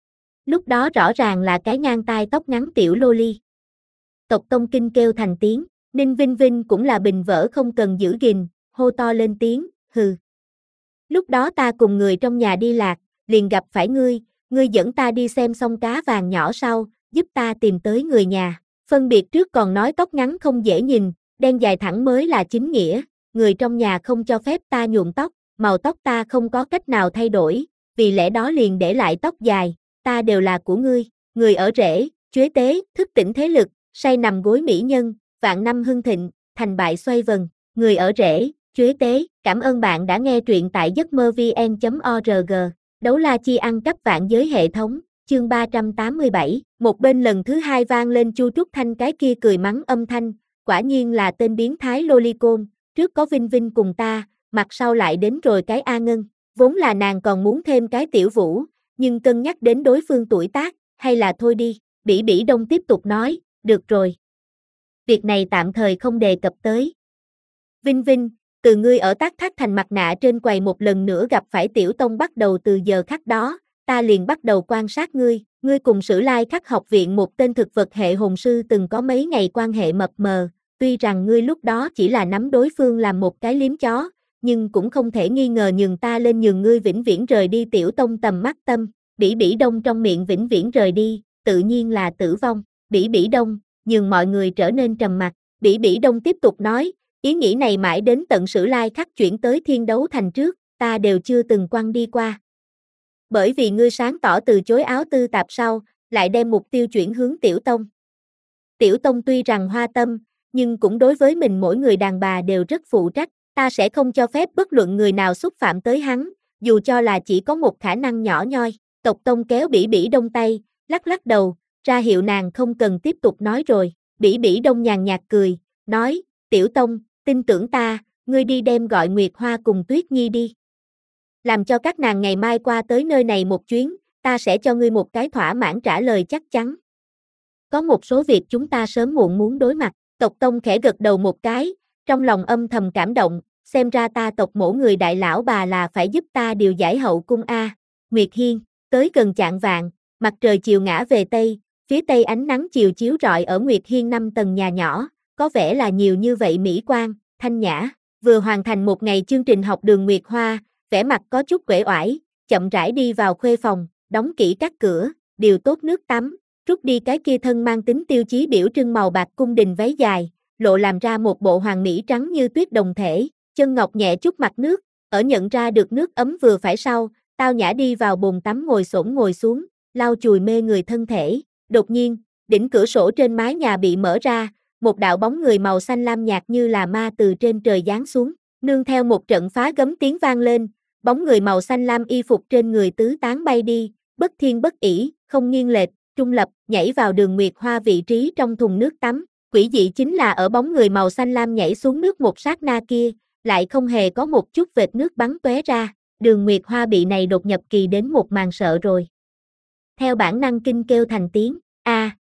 Lúc đó rõ ràng là cái ngang tai tóc ngắn tiểu loli. Tộc Tông kinh kêu thành tiếng, Ninh Vinh Vinh cũng là bình vỡ không cần giữ gìn, hô to lên tiếng, hừ. Lúc đó ta cùng người trong nhà đi lạc, liền gặp phải ngươi, ngươi dẫn ta đi xem xong cá vàng nhỏ sau, giúp ta tìm tới người nhà. Phân biệt trước còn nói tóc ngắn không dễ nhìn, đen dài thẳng mới là chính nghĩa, người trong nhà không cho phép ta nhuộm tóc, màu tóc ta không có cách nào thay đổi, vì lẽ đó liền để lại tóc dài, ta đều là của ngươi, người ở rễ, chuế tế, thức tỉnh thế lực, say nằm gối mỹ nhân, vạn năm hưng thịnh, thành bại xoay vần, người ở rễ, chuế tế, cảm ơn bạn đã nghe truyện tại giấc mơ vn chấm org, đấu la chi ăn cắp vạn giới hệ thống. Chương ba trăm tám mươi bảy, một bên lần thứ hai vang lên Chu Trúc Thanh cái kia cười mắng âm thanh, quả nhiên là tên biến thái Lolicon, trước có Vinh Vinh cùng ta, mặt sau lại đến rồi cái A Ngân, vốn là nàng còn muốn thêm cái Tiểu Vũ, nhưng cân nhắc đến đối phương tuổi tác, hay là thôi đi, Bỉ Bỉ Đông tiếp tục nói, được rồi. Việc này tạm thời không đề cập tới. Vinh Vinh, từ ngươi ở Tác Thác Thành mặt nạ trên quầy một lần nữa gặp phải Tiểu Tông bắt đầu từ giờ khắc đó, ta liền bắt đầu quan sát ngươi, ngươi cùng Sử Lai Khắc học viện một tên thực vật hệ hồn sư từng có mấy ngày quan hệ mập mờ, tuy rằng ngươi lúc đó chỉ là nắm đối phương làm một cái liếm chó, nhưng cũng không thể nghi ngờ nhường ta lên nhường ngươi vĩnh viễn rời đi Tiểu Tông tầm mắt tâm, Bỉ Bỉ Đông trong miệng vĩnh viễn rời đi, tự nhiên là tử vong, Bỉ Bỉ Đông, nhường mọi người trở nên trầm mặc, Bỉ Bỉ Đông tiếp tục nói, ý nghĩ này mãi đến tận Sử Lai Khắc chuyển tới Thiên Đấu Thành trước, ta đều chưa từng quăng đi qua. Bởi vì ngươi sáng tỏ từ chối áo tư tạp sau, lại đem mục tiêu chuyển hướng Tiểu Tông. Tiểu Tông tuy rằng hoa tâm, nhưng cũng đối với mình mỗi người đàn bà đều rất phụ trách, ta sẽ không cho phép bất luận người nào xúc phạm tới hắn, dù cho là chỉ có một khả năng nhỏ nhoi. Tộc Tông kéo Bỉ Bỉ Đông tay, lắc lắc đầu, ra hiệu nàng không cần tiếp tục nói rồi. Bỉ Bỉ Đông nhàn nhạt cười, nói, Tiểu Tông, tin tưởng ta, ngươi đi đem gọi Nguyệt Hoa cùng Tuyết Nhi đi. Làm cho các nàng ngày mai qua tới nơi này một chuyến, ta sẽ cho ngươi một cái thỏa mãn trả lời chắc chắn. Có một số việc chúng ta sớm muộn muốn đối mặt. Tộc Tông khẽ gật đầu một cái, trong lòng âm thầm cảm động, xem ra ta tộc mổ người đại lão bà là phải giúp ta điều giải hậu cung a. Nguyệt Hiên, tới gần chạng vạng, mặt trời chiều ngã về tây, phía tây ánh nắng chiều chiếu rọi ở Nguyệt Hiên năm tầng nhà nhỏ, có vẻ là nhiều như vậy mỹ quan, thanh nhã. Vừa hoàn thành một ngày chương trình học đường Nguyệt Hoa, vẻ mặt có chút uể oải, chậm rãi đi vào khuê phòng, đóng kỹ các cửa, điều tốt nước tắm, rút đi cái kia thân mang tính tiêu chí biểu trưng màu bạc cung đình váy dài, lộ làm ra một bộ hoàng mỹ trắng như tuyết đồng thể, chân ngọc nhẹ chút mặt nước, ở nhận ra được nước ấm vừa phải sau, tao nhã đi vào bồn tắm ngồi xổm ngồi xuống, lau chùi mê người thân thể. Đột nhiên, đỉnh cửa sổ trên mái nhà bị mở ra, một đạo bóng người màu xanh lam nhạt như là ma từ trên trời giáng xuống, nương theo một trận phá gấm tiếng vang lên, bóng người màu xanh lam y phục trên người tứ tán bay đi, bất thiên bất ỷ, không nghiêng lệch, trung lập, nhảy vào đường Nguyệt Hoa vị trí trong thùng nước tắm. Quỷ dị chính là ở bóng người màu xanh lam nhảy xuống nước một sát na kia, lại không hề có một chút vệt nước bắn tóe ra, đường Nguyệt Hoa bị này đột nhập kỳ đến một màn sợ rồi. Theo bản năng kinh kêu thành tiếng, a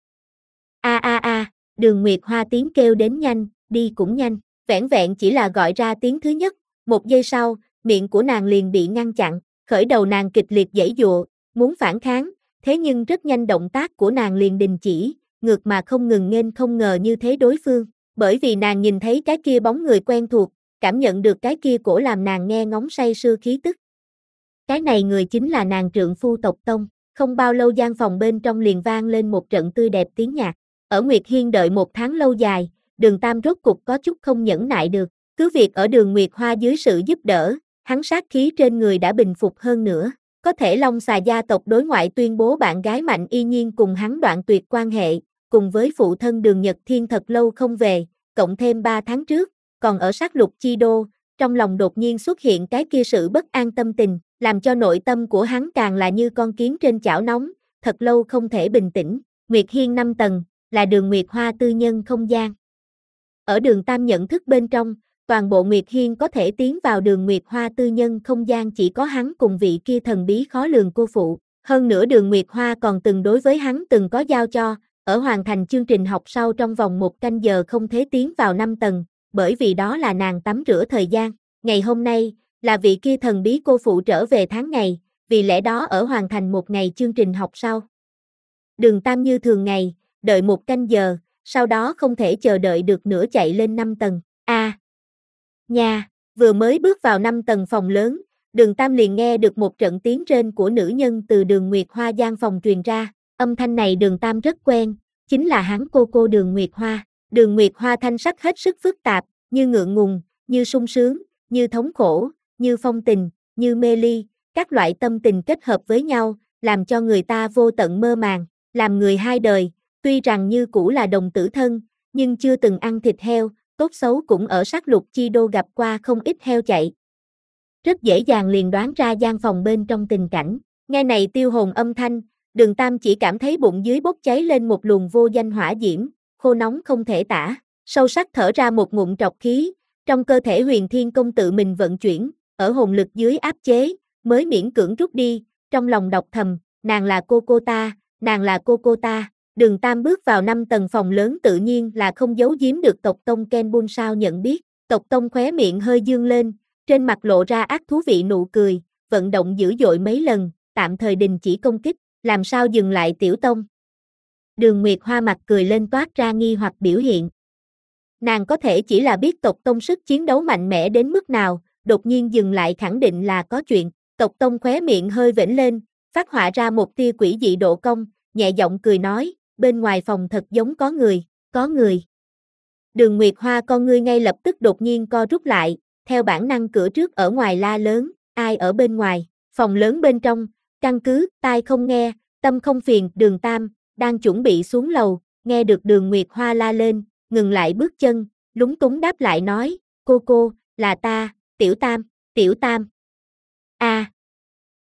a a a, đường Nguyệt Hoa tiếng kêu đến nhanh, đi cũng nhanh, vẻn vẹn chỉ là gọi ra tiếng thứ nhất, một giây sau, miệng của nàng liền bị ngăn chặn, khởi đầu nàng kịch liệt giãy giụa, muốn phản kháng, thế nhưng rất nhanh động tác của nàng liền đình chỉ, ngược mà không ngừng nghênh không ngờ như thế đối phương, bởi vì nàng nhìn thấy cái kia bóng người quen thuộc, cảm nhận được cái kia cổ làm nàng nghe ngóng say sưa khí tức. Cái này người chính là nàng trượng phu Tộc Tông, không bao lâu gian phòng bên trong liền vang lên một trận tươi đẹp tiếng nhạc. Ở Nguyệt Hiên đợi một tháng lâu dài, Đường Tam rốt cục có chút không nhẫn nại được, cứ việc ở đường Nguyệt Hoa dưới sự giúp đỡ, hắn sát khí trên người đã bình phục hơn nữa. Có thể Long Xà gia tộc đối ngoại tuyên bố bạn gái Mạnh Y Nhiên cùng hắn đoạn tuyệt quan hệ, cùng với phụ thân Đường Nhật Thiên thật lâu không về, cộng thêm ba tháng trước, còn ở sát lục chi đô, trong lòng đột nhiên xuất hiện cái kia sự bất an tâm tình, làm cho nội tâm của hắn càng là như con kiến trên chảo nóng, thật lâu không thể bình tĩnh. Nguyệt Hiên năm tầng, là đường Nguyệt Hoa tư nhân không gian. Ở đường Tam nhận thức bên trong, toàn bộ Nguyệt Hiên có thể tiến vào đường Nguyệt Hoa tư nhân không gian chỉ có hắn cùng vị kia thần bí khó lường cô phụ. Hơn nữa đường Nguyệt Hoa còn từng đối với hắn từng có giao cho, ở hoàn thành chương trình học sau trong vòng một canh giờ không thể tiến vào năm tầng, bởi vì đó là nàng tắm rửa thời gian. Ngày hôm nay, là vị kia thần bí cô phụ trở về tháng ngày, vì lẽ đó ở hoàn thành một ngày chương trình học sau. Đường Tam như thường ngày, đợi một canh giờ, sau đó không thể chờ đợi được nữa chạy lên năm tầng. A. À, nha, vừa mới bước vào năm tầng phòng lớn, Đường Tam liền nghe được một trận tiếng rên của nữ nhân từ đường Nguyệt Hoa gian phòng truyền ra, âm thanh này Đường Tam rất quen, chính là hắn cô cô đường Nguyệt Hoa. Đường Nguyệt Hoa thanh sắc hết sức phức tạp, như ngượng ngùng, như sung sướng, như thống khổ, như phong tình, như mê ly, các loại tâm tình kết hợp với nhau, làm cho người ta vô tận mơ màng, làm người hai đời, tuy rằng như cũ là đồng tử thân, nhưng chưa từng ăn thịt heo, tốt xấu cũng ở sát lục chi đô gặp qua không ít heo chạy. Rất dễ dàng liền đoán ra gian phòng bên trong tình cảnh, nghe này tiêu hồn âm thanh, Đường Tam chỉ cảm thấy bụng dưới bốc cháy lên một luồng vô danh hỏa diễm, khô nóng không thể tả, sâu sắc thở ra một ngụm trọc khí, trong cơ thể Huyền Thiên Công tự mình vận chuyển, ở hồn lực dưới áp chế, mới miễn cưỡng rút đi, trong lòng đọc thầm, nàng là cô cô ta, nàng là cô cô ta. Đường Tam bước vào năm tầng phòng lớn tự nhiên là không giấu giếm được Tộc Tông Ken Bun sao nhận biết, Tộc Tông khóe miệng hơi dương lên, trên mặt lộ ra ác thú vị nụ cười, vận động dữ dội mấy lần, tạm thời đình chỉ công kích, làm sao dừng lại Tiểu Tông. Đường Nguyệt Hoa mặt cười lên toát ra nghi hoặc biểu hiện. Nàng có thể chỉ là biết Tộc Tông sức chiến đấu mạnh mẽ đến mức nào, đột nhiên dừng lại khẳng định là có chuyện, Tộc Tông khóe miệng hơi vểnh lên, phát họa ra một tia quỷ dị độ cong, nhẹ giọng cười nói, bên ngoài phòng thật giống có người, có người. Đường Nguyệt Hoa con ngươi ngay lập tức đột nhiên co rút lại, theo bản năng cửa trước ở ngoài la lớn, ai ở bên ngoài, phòng lớn bên trong, căn cứ, tai không nghe, tâm không phiền, Đường Tam, đang chuẩn bị xuống lầu, nghe được Đường Nguyệt Hoa la lên, ngừng lại bước chân, lúng túng đáp lại nói, cô cô, là ta, Tiểu Tam, Tiểu Tam. A. À,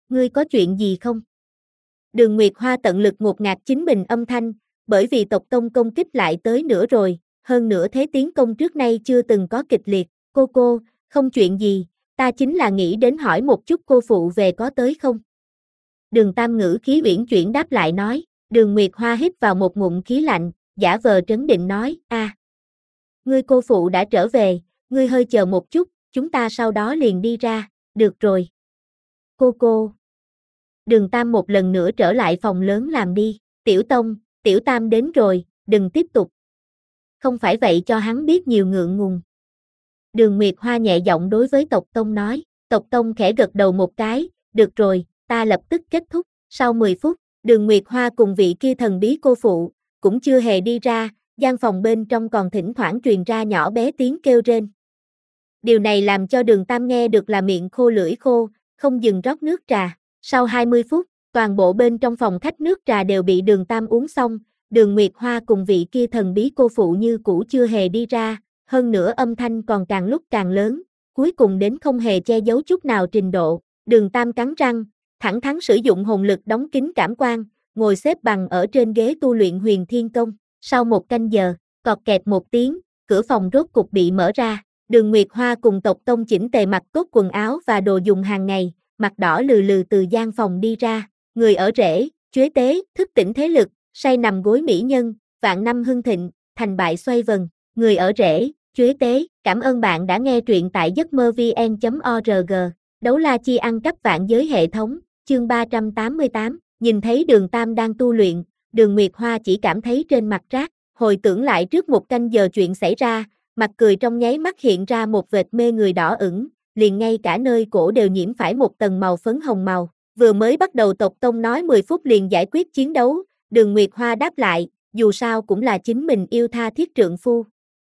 ngươi có chuyện gì không? Đường Nguyệt Hoa tận lực ngột ngạt chính mình âm thanh, bởi vì tộc tông công kích lại tới nữa rồi, hơn nữa thế tiến công trước nay chưa từng có kịch liệt, cô cô, không chuyện gì, ta chính là nghĩ đến hỏi một chút cô phụ về có tới không? Đường Tam ngữ khí uyển chuyển đáp lại nói, Đường Nguyệt Hoa hít vào một ngụm khí lạnh, giả vờ trấn định nói, a, ngươi cô phụ đã trở về, ngươi hơi chờ một chút, chúng ta sau đó liền đi ra, được rồi. Cô cô. Đường Tam một lần nữa trở lại phòng lớn làm đi, Tiểu Tông, Tiểu Tam đến rồi, đừng tiếp tục. Không phải vậy cho hắn biết nhiều ngượng ngùng. Đường Nguyệt Hoa nhẹ giọng đối với Tộc Tông nói, Tộc Tông khẽ gật đầu một cái, được rồi, ta lập tức kết thúc, sau mười phút, Đường Nguyệt Hoa cùng vị kia thần bí cô phụ, cũng chưa hề đi ra, gian phòng bên trong còn thỉnh thoảng truyền ra nhỏ bé tiếng kêu rên. Điều này làm cho Đường Tam nghe được là miệng khô lưỡi khô, không dừng rót nước trà. Sau hai mươi phút, toàn bộ bên trong phòng khách nước trà đều bị Đường Tam uống xong, Đường Nguyệt Hoa cùng vị kia thần bí cô phụ như cũ chưa hề đi ra, hơn nữa âm thanh còn càng lúc càng lớn, cuối cùng đến không hề che giấu chút nào trình độ. Đường Tam cắn răng, thẳng thắn sử dụng hồn lực đóng kín cảm quan, ngồi xếp bằng ở trên ghế tu luyện Huyền Thiên Công. Sau một canh giờ, cọt kẹt một tiếng, cửa phòng rốt cục bị mở ra. Đường Nguyệt Hoa cùng Tộc Tông chỉnh tề mặc tốt quần áo và đồ dùng hàng ngày, mặt đỏ lừ lừ từ gian phòng đi ra, người ở rễ, chuế tế, thức tỉnh thế lực, say nằm gối mỹ nhân, vạn năm hưng thịnh, thành bại xoay vần, người ở rễ, chuế tế, cảm ơn bạn đã nghe truyện tại giấc mơ vn chấm org, đấu la chi ăn cắp vạn giới hệ thống, chương ba trăm tám mươi tám, nhìn thấy Đường Tam đang tu luyện, Đường Nguyệt Hoa chỉ cảm thấy trên mặt rát, hồi tưởng lại trước một canh giờ chuyện xảy ra, mặt cười trong nháy mắt hiện ra một vệt mê người đỏ ửng, liền ngay cả nơi cổ đều nhiễm phải một tầng màu phấn hồng màu. Vừa mới bắt đầu Tộc Tông nói mười phút liền giải quyết chiến đấu, Đường Nguyệt Hoa đáp lại, dù sao cũng là chính mình yêu tha thiết trượng phu.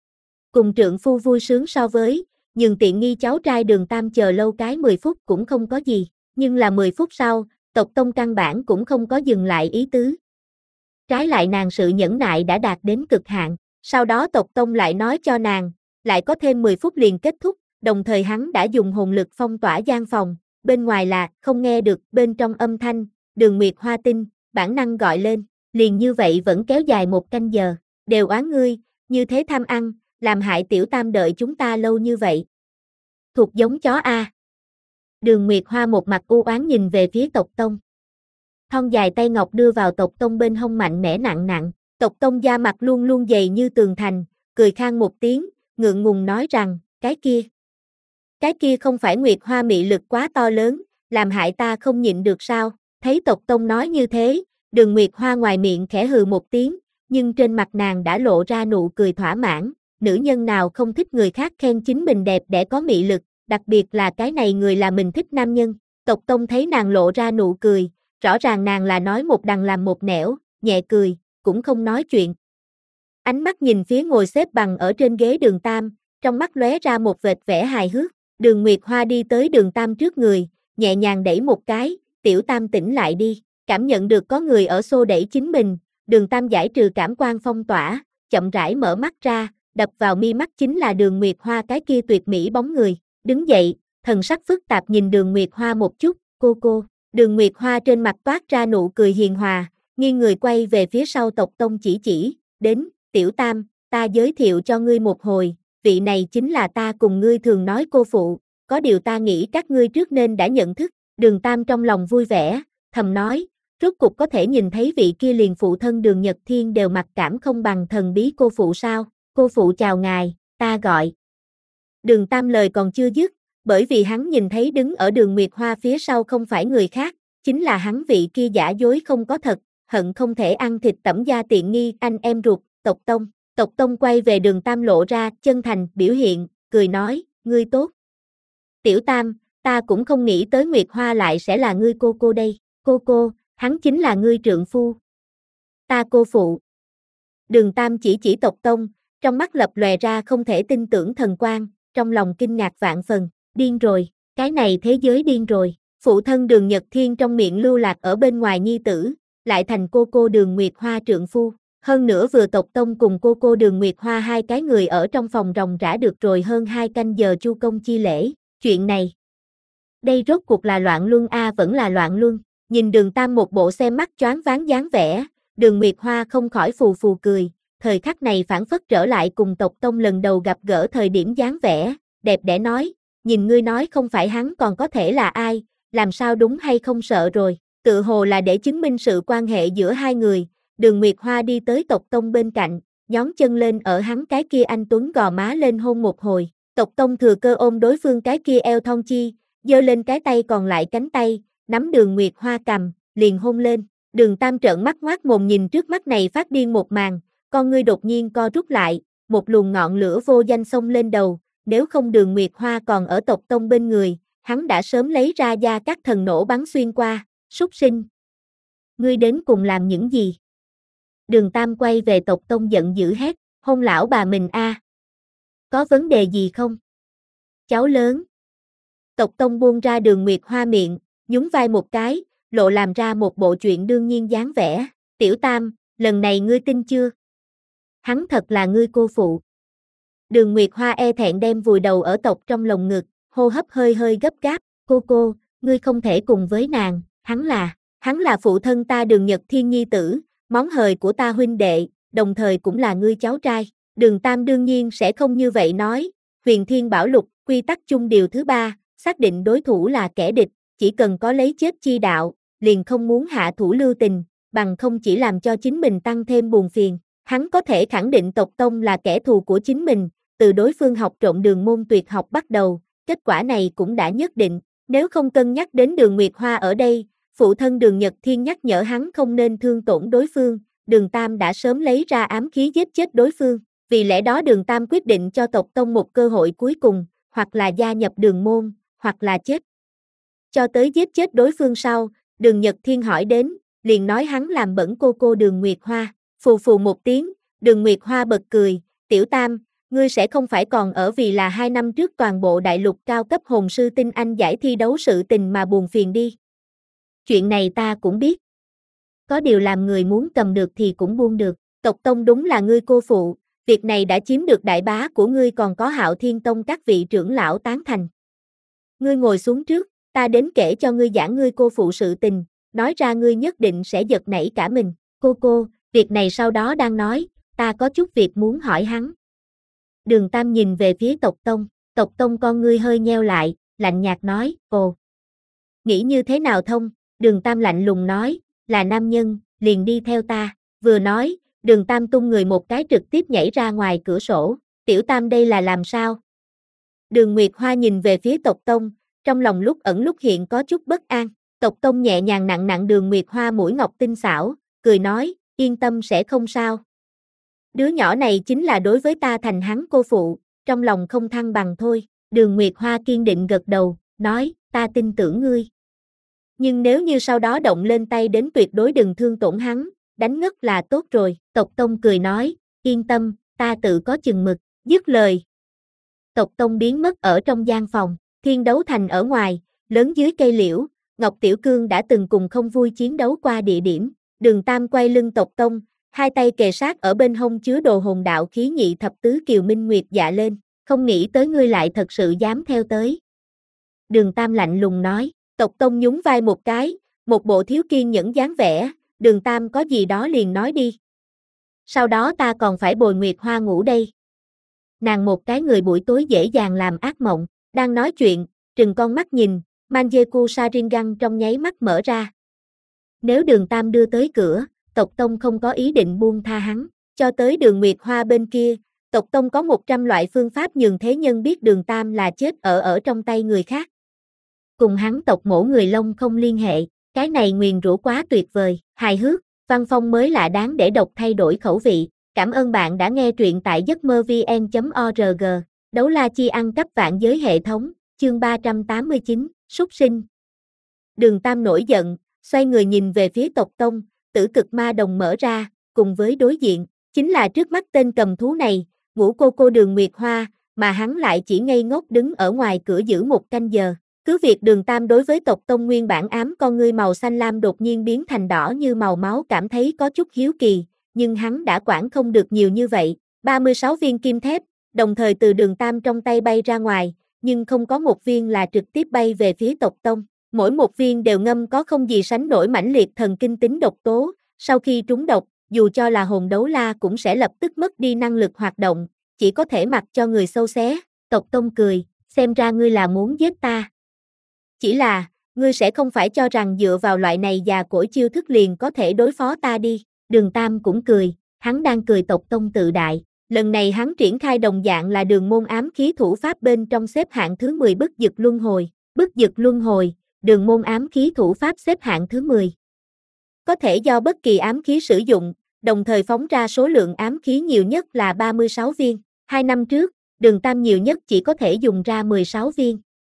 Cùng trượng phu vui sướng so với, nhưng tiện nghi cháu trai Đường Tam chờ lâu cái mười phút cũng không có gì, nhưng là mười phút sau, Tộc Tông căn bản cũng không có dừng lại ý tứ. Trái lại nàng sự nhẫn nại đã đạt đến cực hạn, sau đó Tộc Tông lại nói cho nàng, lại có thêm mười phút liền kết thúc, đồng thời hắn đã dùng hồn lực phong tỏa gian phòng, bên ngoài là không nghe được, bên trong âm thanh, Đường Nguyệt Hoa tinh, bản năng gọi lên, liền như vậy vẫn kéo dài một canh giờ, đều oán ngươi, như thế tham ăn, làm hại Tiểu Tam đợi chúng ta lâu như vậy. Thuộc giống chó A. Đường Nguyệt Hoa một mặt u oán nhìn về phía Tộc Tông. Thon dài tay ngọc đưa vào Tộc Tông bên hông mạnh mẽ nặng nặng, Tộc Tông da mặt luôn luôn dày như tường thành, cười khang một tiếng, ngượng ngùng nói rằng, cái kia. Cái kia không phải Nguyệt Hoa mị lực quá to lớn, làm hại ta không nhịn được sao, thấy Tộc Tông nói như thế, Đường Nguyệt Hoa ngoài miệng khẽ hừ một tiếng, nhưng trên mặt nàng đã lộ ra nụ cười thỏa mãn, nữ nhân nào không thích người khác khen chính mình đẹp để có mị lực, đặc biệt là cái này người là mình thích nam nhân. Tộc Tông thấy nàng lộ ra nụ cười, rõ ràng nàng là nói một đằng làm một nẻo, nhẹ cười, cũng không nói chuyện. Ánh mắt nhìn phía ngồi xếp bằng ở trên ghế Đường Tam, trong mắt lóe ra một vệt vẻ hài hước. Đường Nguyệt Hoa đi tới Đường Tam trước người, nhẹ nhàng đẩy một cái, Tiểu Tam tỉnh lại đi, cảm nhận được có người ở xô đẩy chính mình, Đường Tam giải trừ cảm quan phong tỏa, chậm rãi mở mắt ra, đập vào mi mắt chính là Đường Nguyệt Hoa cái kia tuyệt mỹ bóng người, đứng dậy, thần sắc phức tạp nhìn Đường Nguyệt Hoa một chút, cô cô, Đường Nguyệt Hoa trên mặt toát ra nụ cười hiền hòa, nghiêng người quay về phía sau Tộc Tông chỉ chỉ, đến, Tiểu Tam, ta giới thiệu cho ngươi một hồi, vị này chính là ta cùng ngươi thường nói cô phụ, có điều ta nghĩ các ngươi trước nên đã nhận thức, Đường Tam trong lòng vui vẻ, thầm nói, rốt cục có thể nhìn thấy vị kia liền phụ thân Đường Nhật Thiên đều mặc cảm không bằng thần bí cô phụ sao, cô phụ chào ngài, ta gọi. Đường Tam lời còn chưa dứt, bởi vì hắn nhìn thấy đứng ở Đường Nguyệt Hoa phía sau không phải người khác, chính là hắn vị kia giả dối không có thật, hận không thể ăn thịt tẩm gia tiện nghi anh em ruột, Tộc Tông. Tộc Tông quay về Đường Tam lộ ra chân thành biểu hiện, cười nói, ngươi tốt. Tiểu Tam, ta cũng không nghĩ tới Nguyệt Hoa lại sẽ là ngươi cô cô đây, cô cô, hắn chính là ngươi trượng phu. Ta cô phụ. Đường Tam chỉ chỉ Tộc Tông, trong mắt lập lòe ra không thể tin tưởng thần quang, trong lòng kinh ngạc vạn phần, điên rồi, cái này thế giới điên rồi, phụ thân Đường Nhật Thiên trong miệng lưu lạc ở bên ngoài nhi tử, lại thành cô cô Đường Nguyệt Hoa trượng phu. Hơn nữa vừa Tộc Tông cùng cô cô Đường Nguyệt Hoa hai cái người ở trong phòng ròng rã được rồi hơn hai canh giờ chu công chi lễ, chuyện này. Đây rốt cuộc là loạn luân a vẫn là loạn luân, nhìn Đường Tam một bộ xem mắt choáng váng dáng vẻ, Đường Nguyệt Hoa không khỏi phù phù cười, thời khắc này phản phất trở lại cùng tộc tông lần đầu gặp gỡ thời điểm dáng vẻ, đẹp đẽ nói, nhìn ngươi nói không phải hắn còn có thể là ai, làm sao đúng hay không sợ rồi, tự hồ là để chứng minh sự quan hệ giữa hai người, Đường Nguyệt Hoa đi tới tộc tông bên cạnh, nhón chân lên ở hắn cái kia anh tuấn gò má lên hôn một hồi, tộc tông thừa cơ ôm đối phương cái kia eo thon chi, giơ lên cái tay còn lại cánh tay, nắm Đường Nguyệt Hoa cầm, liền hôn lên, Đường Tam trợn mắt ngoác mồm nhìn trước mắt này phát điên một màn, con ngươi đột nhiên co rút lại, một luồng ngọn lửa vô danh xông lên đầu, nếu không Đường Nguyệt Hoa còn ở tộc tông bên người, hắn đã sớm lấy ra gia các thần nổ bắn xuyên qua, súc sinh. Ngươi đến cùng làm những gì? Đường Tam quay về tộc tông giận dữ hét, hôn lão bà mình a, có vấn đề gì không? Cháu lớn. Tộc tông buông ra Đường Nguyệt Hoa miệng, nhún vai một cái, lộ làm ra một bộ chuyện đương nhiên dáng vẻ, tiểu Tam, lần này ngươi tin chưa? Hắn thật là ngươi cô phụ. Đường Nguyệt Hoa e thẹn đem vùi đầu ở tộc trong lồng ngực, hô hấp hơi hơi gấp gáp, cô cô, ngươi không thể cùng với nàng, hắn là, hắn là phụ thân ta Đường Nhật Thiên nhi tử, món hời của ta huynh đệ, đồng thời cũng là ngươi cháu trai, Đường Tam đương nhiên sẽ không như vậy nói, Huyền Thiên Bảo Lục, quy tắc chung điều thứ ba, xác định đối thủ là kẻ địch, chỉ cần có lấy chết chi đạo, liền không muốn hạ thủ lưu tình, bằng không chỉ làm cho chính mình tăng thêm buồn phiền, hắn có thể khẳng định tộc tông là kẻ thù của chính mình, từ đối phương học trộm đường môn tuyệt học bắt đầu, kết quả này cũng đã nhất định, nếu không cân nhắc đến Đường Nguyệt Hoa ở đây, phụ thân Đường Nhật Thiên nhắc nhở hắn không nên thương tổn đối phương, Đường Tam đã sớm lấy ra ám khí giết chết đối phương, vì lẽ đó Đường Tam quyết định cho tộc tông một cơ hội cuối cùng, hoặc là gia nhập đường môn, hoặc là chết. Cho tới giết chết đối phương sau, Đường Nhật Thiên hỏi đến, liền nói hắn làm bẩn cô cô Đường Nguyệt Hoa, phù phù một tiếng, Đường Nguyệt Hoa bật cười, tiểu Tam, ngươi sẽ không phải còn ở vì là hai năm trước toàn bộ đại lục cao cấp hồn sư tinh anh giải thi đấu sự tình mà buồn phiền đi. Chuyện này ta cũng biết. Có điều làm người muốn cầm được thì cũng buông được, tộc tông đúng là ngươi cô phụ, việc này đã chiếm được đại bá của ngươi còn có Hạo Thiên Tông các vị trưởng lão tán thành. Ngươi ngồi xuống trước, ta đến kể cho ngươi giảng ngươi cô phụ sự tình, nói ra ngươi nhất định sẽ giật nảy cả mình, cô cô, việc này sau đó đang nói, ta có chút việc muốn hỏi hắn. Đường Tam nhìn về phía tộc tông, tộc tông con ngươi hơi nheo lại, lạnh nhạt nói, ồ. Nghĩ như thế nào thông, Đường Tam lạnh lùng nói, là nam nhân, liền đi theo ta, vừa nói, Đường Tam tung người một cái trực tiếp nhảy ra ngoài cửa sổ, tiểu Tam đây là làm sao? Đường Nguyệt Hoa nhìn về phía tộc tông, trong lòng lúc ẩn lúc hiện có chút bất an, tộc tông nhẹ nhàng nặng nặng Đường Nguyệt Hoa mũi ngọc tinh xảo, cười nói, yên tâm sẽ không sao. Đứa nhỏ này chính là đối với ta thành hắn cô phụ, trong lòng không thăng bằng thôi, Đường Nguyệt Hoa kiên định gật đầu, nói, ta tin tưởng ngươi. Nhưng nếu như sau đó động lên tay đến tuyệt đối đừng thương tổn hắn, đánh ngất là tốt rồi, tộc tông cười nói, yên tâm, ta tự có chừng mực, dứt lời. Tộc tông biến mất ở trong gian phòng, Thiên Đấu Thành ở ngoài, lớn dưới cây liễu, Ngọc Tiểu Cương đã từng cùng không vui chiến đấu qua địa điểm, Đường Tam quay lưng tộc tông, hai tay kề sát ở bên hông chứa đồ hồn đạo khí nhị thập tứ kiều minh nguyệt dạ lên, không nghĩ tới ngươi lại thật sự dám theo tới. Đường Tam lạnh lùng nói, tộc tông nhún vai một cái, một bộ thiếu kiên nhẫn dáng vẻ, Đường Tam có gì đó liền nói đi. Sau đó ta còn phải bồi Nguyệt Hoa ngủ đây. Nàng một cái người buổi tối dễ dàng làm ác mộng, đang nói chuyện, trừng con mắt nhìn, Manjeku Sharingan trong nháy mắt mở ra. Nếu Đường Tam đưa tới cửa, tộc tông không có ý định buông tha hắn, cho tới Đường Nguyệt Hoa bên kia, tộc tông có một trăm loại phương pháp nhường thế nhân biết Đường Tam là chết ở ở trong tay người khác. Cùng hắn tộc mổ người Long không liên hệ, cái này nguyền rủa quá tuyệt vời, hài hước, văn phong mới lạ đáng để đọc thay đổi khẩu vị. Cảm ơn bạn đã nghe truyện tại giấc mơ vn chấm org. Đấu la chi ăn cắp vạn giới hệ thống, chương ba trăm tám mươi chín, súc sinh. Đường Tam nổi giận, xoay người nhìn về phía tộc tông, tử cực ma đồng mở ra, cùng với đối diện, chính là trước mắt tên cầm thú này, ngũ cô cô Đường Nguyệt Hoa, mà hắn lại chỉ ngây ngốc đứng ở ngoài cửa giữ một canh giờ. Cứ việc Đường Tam đối với tộc tông nguyên bản ám con ngươi màu xanh lam đột nhiên biến thành đỏ như màu máu cảm thấy có chút hiếu kỳ, nhưng hắn đã quản không được nhiều như vậy. ba mươi sáu viên kim thép, đồng thời từ Đường Tam trong tay bay ra ngoài, nhưng không có một viên là trực tiếp bay về phía tộc tông. Mỗi một viên đều ngâm có không gì sánh nổi mãnh liệt thần kinh tính độc tố, sau khi trúng độc, dù cho là hồn đấu la cũng sẽ lập tức mất đi năng lực hoạt động, chỉ có thể mặc cho người xâu xé. Tộc tông cười, xem ra ngươi là muốn giết ta. Chỉ là, ngươi sẽ không phải cho rằng dựa vào loại này già cỗi chiêu thức liền có thể đối phó ta đi. Đường Tam cũng cười, hắn đang cười tộc tông tự đại. Lần này hắn triển khai đồng dạng là đường môn ám khí thủ pháp bên trong xếp hạng thứ mười bức dực luân hồi. Bức dực luân hồi, đường môn ám khí thủ pháp xếp hạng thứ mười. Có thể do bất kỳ ám khí sử dụng, đồng thời phóng ra số lượng ám khí nhiều nhất là ba mươi sáu viên. Hai năm trước, đường Tam nhiều nhất chỉ có thể dùng ra mười sáu viên.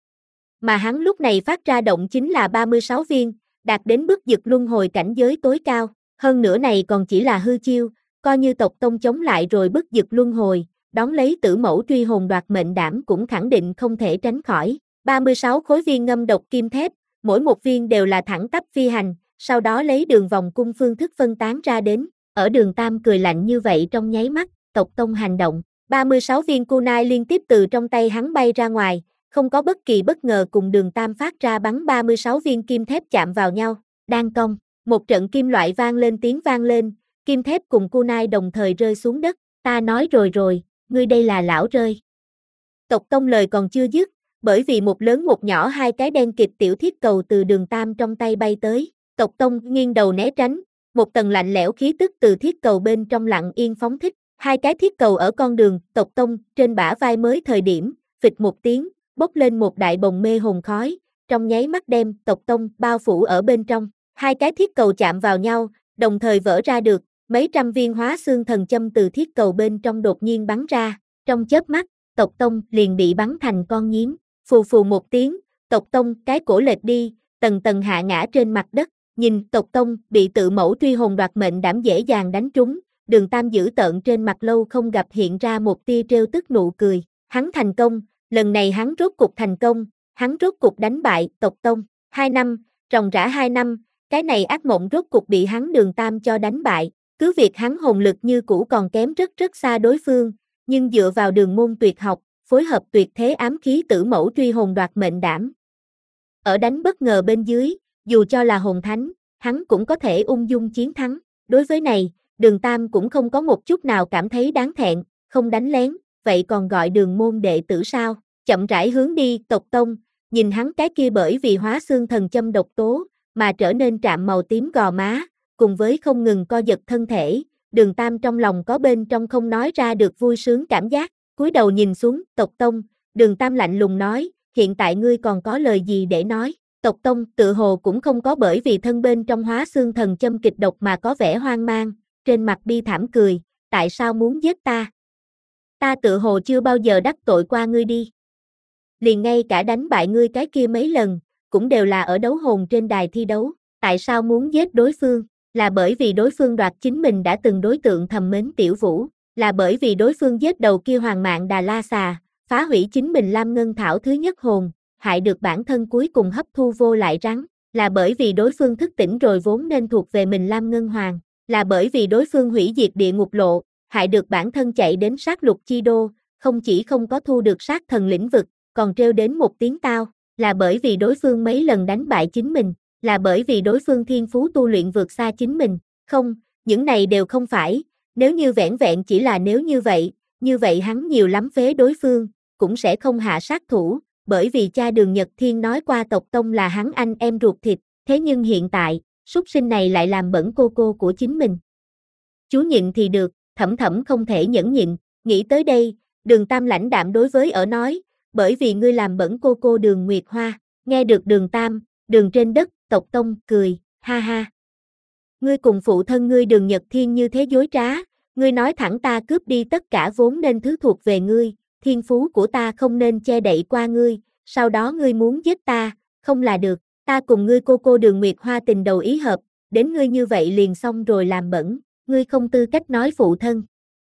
Mà hắn lúc này phát ra động chính là ba mươi sáu viên, đạt đến bức dực luân hồi cảnh giới tối cao. Hơn nữa này còn chỉ là hư chiêu, coi như tộc tông chống lại rồi bức dực luân hồi, đón lấy tử mẫu truy hồn đoạt mệnh đảm cũng khẳng định không thể tránh khỏi. ba mươi sáu khối viên ngâm độc kim thép, mỗi một viên đều là thẳng tắp phi hành, sau đó lấy đường vòng cung phương thức phân tán ra đến. Ở đường Tam cười lạnh như vậy trong nháy mắt, tộc tông hành động. ba mươi sáu viên kunai liên tiếp từ trong tay hắn bay ra ngoài, không có bất kỳ bất ngờ cùng đường Tam phát ra bắn ba mươi sáu viên kim thép chạm vào nhau. Đang công, một trận kim loại vang lên tiếng vang lên, kim thép cùng kunai đồng thời rơi xuống đất. Ta nói rồi rồi, ngươi đây là lão rơi. Tộc tông lời còn chưa dứt, bởi vì một lớn một nhỏ hai cái đen kịt tiểu thiết cầu từ đường Tam trong tay bay tới. Tộc tông nghiêng đầu né tránh, một tầng lạnh lẽo khí tức từ thiết cầu bên trong lặng yên phóng thích. Hai cái thiết cầu ở con đường tộc tông trên bả vai mới thời điểm, phịch một tiếng, bốc lên một đại bồng mê hồn khói, trong nháy mắt đem tộc tông bao phủ ở bên trong. Hai cái thiết cầu chạm vào nhau, đồng thời vỡ ra được, mấy trăm viên hóa xương thần châm từ thiết cầu bên trong đột nhiên bắn ra. Trong chớp mắt, tộc tông liền bị bắn thành con nhím. Phù phù một tiếng, tộc tông cái cổ lệch đi, tầng tầng hạ ngã trên mặt đất. Nhìn tộc tông bị tự mẫu truy hồn đoạt mệnh đảm dễ dàng đánh trúng, đường Tam dữ tợn trên mặt lâu không gặp hiện ra một tia trêu tức nụ cười. Hắn thành công, lần này hắn rốt cục thành công, hắn rốt cục đánh bại tộc tông. Hai năm, ròng rã hai năm, cái này ác mộng rốt cục bị hắn đường Tam cho đánh bại. Cứ việc hắn hồn lực như cũ còn kém rất rất xa đối phương, nhưng dựa vào đường môn tuyệt học, phối hợp tuyệt thế ám khí tử mẫu truy hồn đoạt mệnh đảm. Ở đánh bất ngờ bên dưới, dù cho là hồn thánh, hắn cũng có thể ung dung chiến thắng. Đối với này, đường Tam cũng không có một chút nào cảm thấy đáng thẹn, không đánh lén, vậy còn gọi đường môn đệ tử sao? Chậm rãi hướng đi, tộc tông, nhìn hắn cái kia bởi vì hóa xương thần châm độc tố, mà trở nên trạm màu tím gò má, cùng với không ngừng co giật thân thể, đường Tam trong lòng có bên trong không nói ra được vui sướng cảm giác, cúi đầu nhìn xuống, tộc tông, đường Tam lạnh lùng nói, hiện tại ngươi còn có lời gì để nói? Tộc tông tự hồ cũng không có bởi vì thân bên trong hóa xương thần châm kịch độc mà có vẻ hoang mang, trên mặt bi thảm cười, tại sao muốn giết ta? Ta tự hồ chưa bao giờ đắc tội qua ngươi đi. Liền ngay cả đánh bại ngươi cái kia mấy lần, cũng đều là ở đấu hồn trên đài thi đấu, tại sao muốn giết đối phương? Là bởi vì đối phương đoạt chính mình đã từng đối tượng thầm mến Tiểu Vũ, là bởi vì đối phương giết đầu kia hoàng mạng Đà La Xà, phá hủy chính mình Lam Ngân Thảo thứ nhất hồn, hại được bản thân cuối cùng hấp thu vô lại rắn, là bởi vì đối phương thức tỉnh rồi vốn nên thuộc về mình Lam Ngân Hoàng, là bởi vì đối phương hủy diệt địa ngục lộ, hại được bản thân chạy đến sát lục chi đô, không chỉ không có thu được sát thần lĩnh vực, còn trêu đến một tiếng tao, là bởi vì đối phương mấy lần đánh bại chính mình, là bởi vì đối phương thiên phú tu luyện vượt xa chính mình, không, những này đều không phải, nếu như vẻn vẹn chỉ là nếu như vậy, như vậy hắn nhiều lắm phế đối phương, cũng sẽ không hạ sát thủ, bởi vì cha Đường Nhật Thiên nói qua tộc tông là hắn anh em ruột thịt, thế nhưng hiện tại, súc sinh này lại làm bẩn cô cô của chính mình. Chú nhịn thì được, Thẩm Thẩm không thể nhẫn nhịn, nghĩ tới đây, Đường Tam lãnh đạm đối với ở nói, bởi vì ngươi làm bẩn cô cô Đường Nguyệt Hoa, nghe được Đường Tam, đường trên đất, tộc tông, cười, ha ha. Ngươi cùng phụ thân ngươi Đường Nhật Thiên như thế dối trá, ngươi nói thẳng ta cướp đi tất cả vốn nên thứ thuộc về ngươi, thiên phú của ta không nên che đậy qua ngươi, sau đó ngươi muốn giết ta, không là được, ta cùng ngươi cô cô Đường Nguyệt Hoa tình đầu ý hợp, đến ngươi như vậy liền xong rồi làm bẩn, ngươi không tư cách nói phụ thân.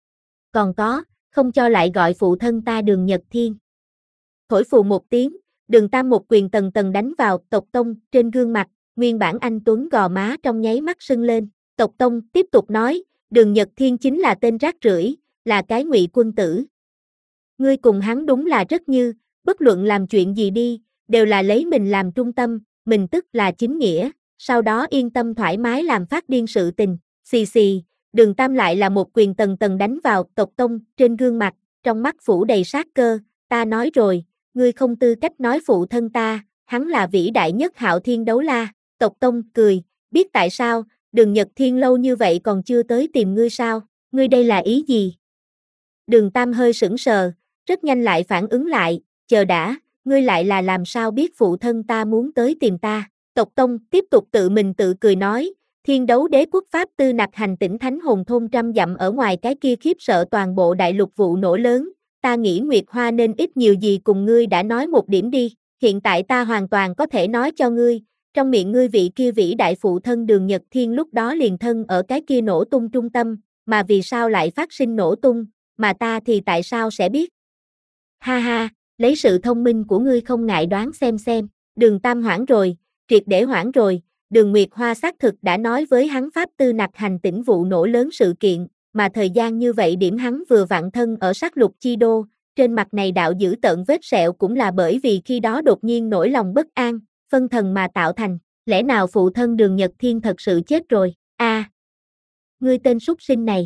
Còn có, không cho lại gọi phụ thân ta Đường Nhật Thiên. Thổi phù một tiếng, Đường Tam một quyền tầng tầng đánh vào tộc tông trên gương mặt, nguyên bản anh tuấn gò má trong nháy mắt sưng lên, tộc tông tiếp tục nói, Đường Nhật Thiên chính là tên rác rưởi, là cái ngụy quân tử. Ngươi cùng hắn đúng là rất như, Bất luận làm chuyện gì đi, đều là lấy mình làm trung tâm, mình tức là chính nghĩa, sau đó yên tâm thoải mái làm phát điên sự tình, xì xì, Đường Tam lại là một quyền tầng tầng đánh vào Tộc Tông trên gương mặt, trong mắt phủ đầy sát cơ, ta nói rồi, ngươi không tư cách nói phụ thân ta, hắn là vĩ đại nhất Hạo Thiên Đấu La, Tộc Tông cười, biết tại sao, Đường Nhật Thiên lâu như vậy còn chưa tới tìm ngươi sao, ngươi đây là ý gì? Đường Tam hơi sững sờ, rất nhanh lại phản ứng lại, chờ đã, ngươi lại là làm sao biết phụ thân ta muốn tới tìm ta, Tộc Tông tiếp tục tự mình tự cười nói, Thiên Đấu Đế quốc Pháp Tư nặc hành tỉnh Thánh Hồn thôn trăm dặm ở ngoài cái kia khiếp sợ toàn bộ đại lục vụ nổ lớn, ta nghĩ Nguyệt Hoa nên ít nhiều gì cùng ngươi đã nói một điểm đi, hiện tại ta hoàn toàn có thể nói cho ngươi, trong miệng ngươi vị kia vĩ đại phụ thân Đường Nhật Thiên lúc đó liền thân ở cái kia nổ tung trung tâm, mà vì sao lại phát sinh nổ tung, mà ta thì tại sao sẽ biết? Ha ha, lấy sự thông minh của ngươi không ngại đoán xem xem, Đường Tam hoảng rồi, triệt để hoảng rồi, Đường Nguyệt Hoa xác thực đã nói với hắn Pháp Tư nặc hành tỉnh vụ nổ lớn sự kiện, mà thời gian như vậy điểm hắn vừa vặn thân ở sát lục chi đô, trên mặt này đạo dữ tợn vết sẹo cũng là bởi vì khi đó đột nhiên nổi lòng bất an, phân thần mà tạo thành, lẽ nào phụ thân Đường Nhật Thiên thật sự chết rồi, a à, ngươi tên súc sinh này,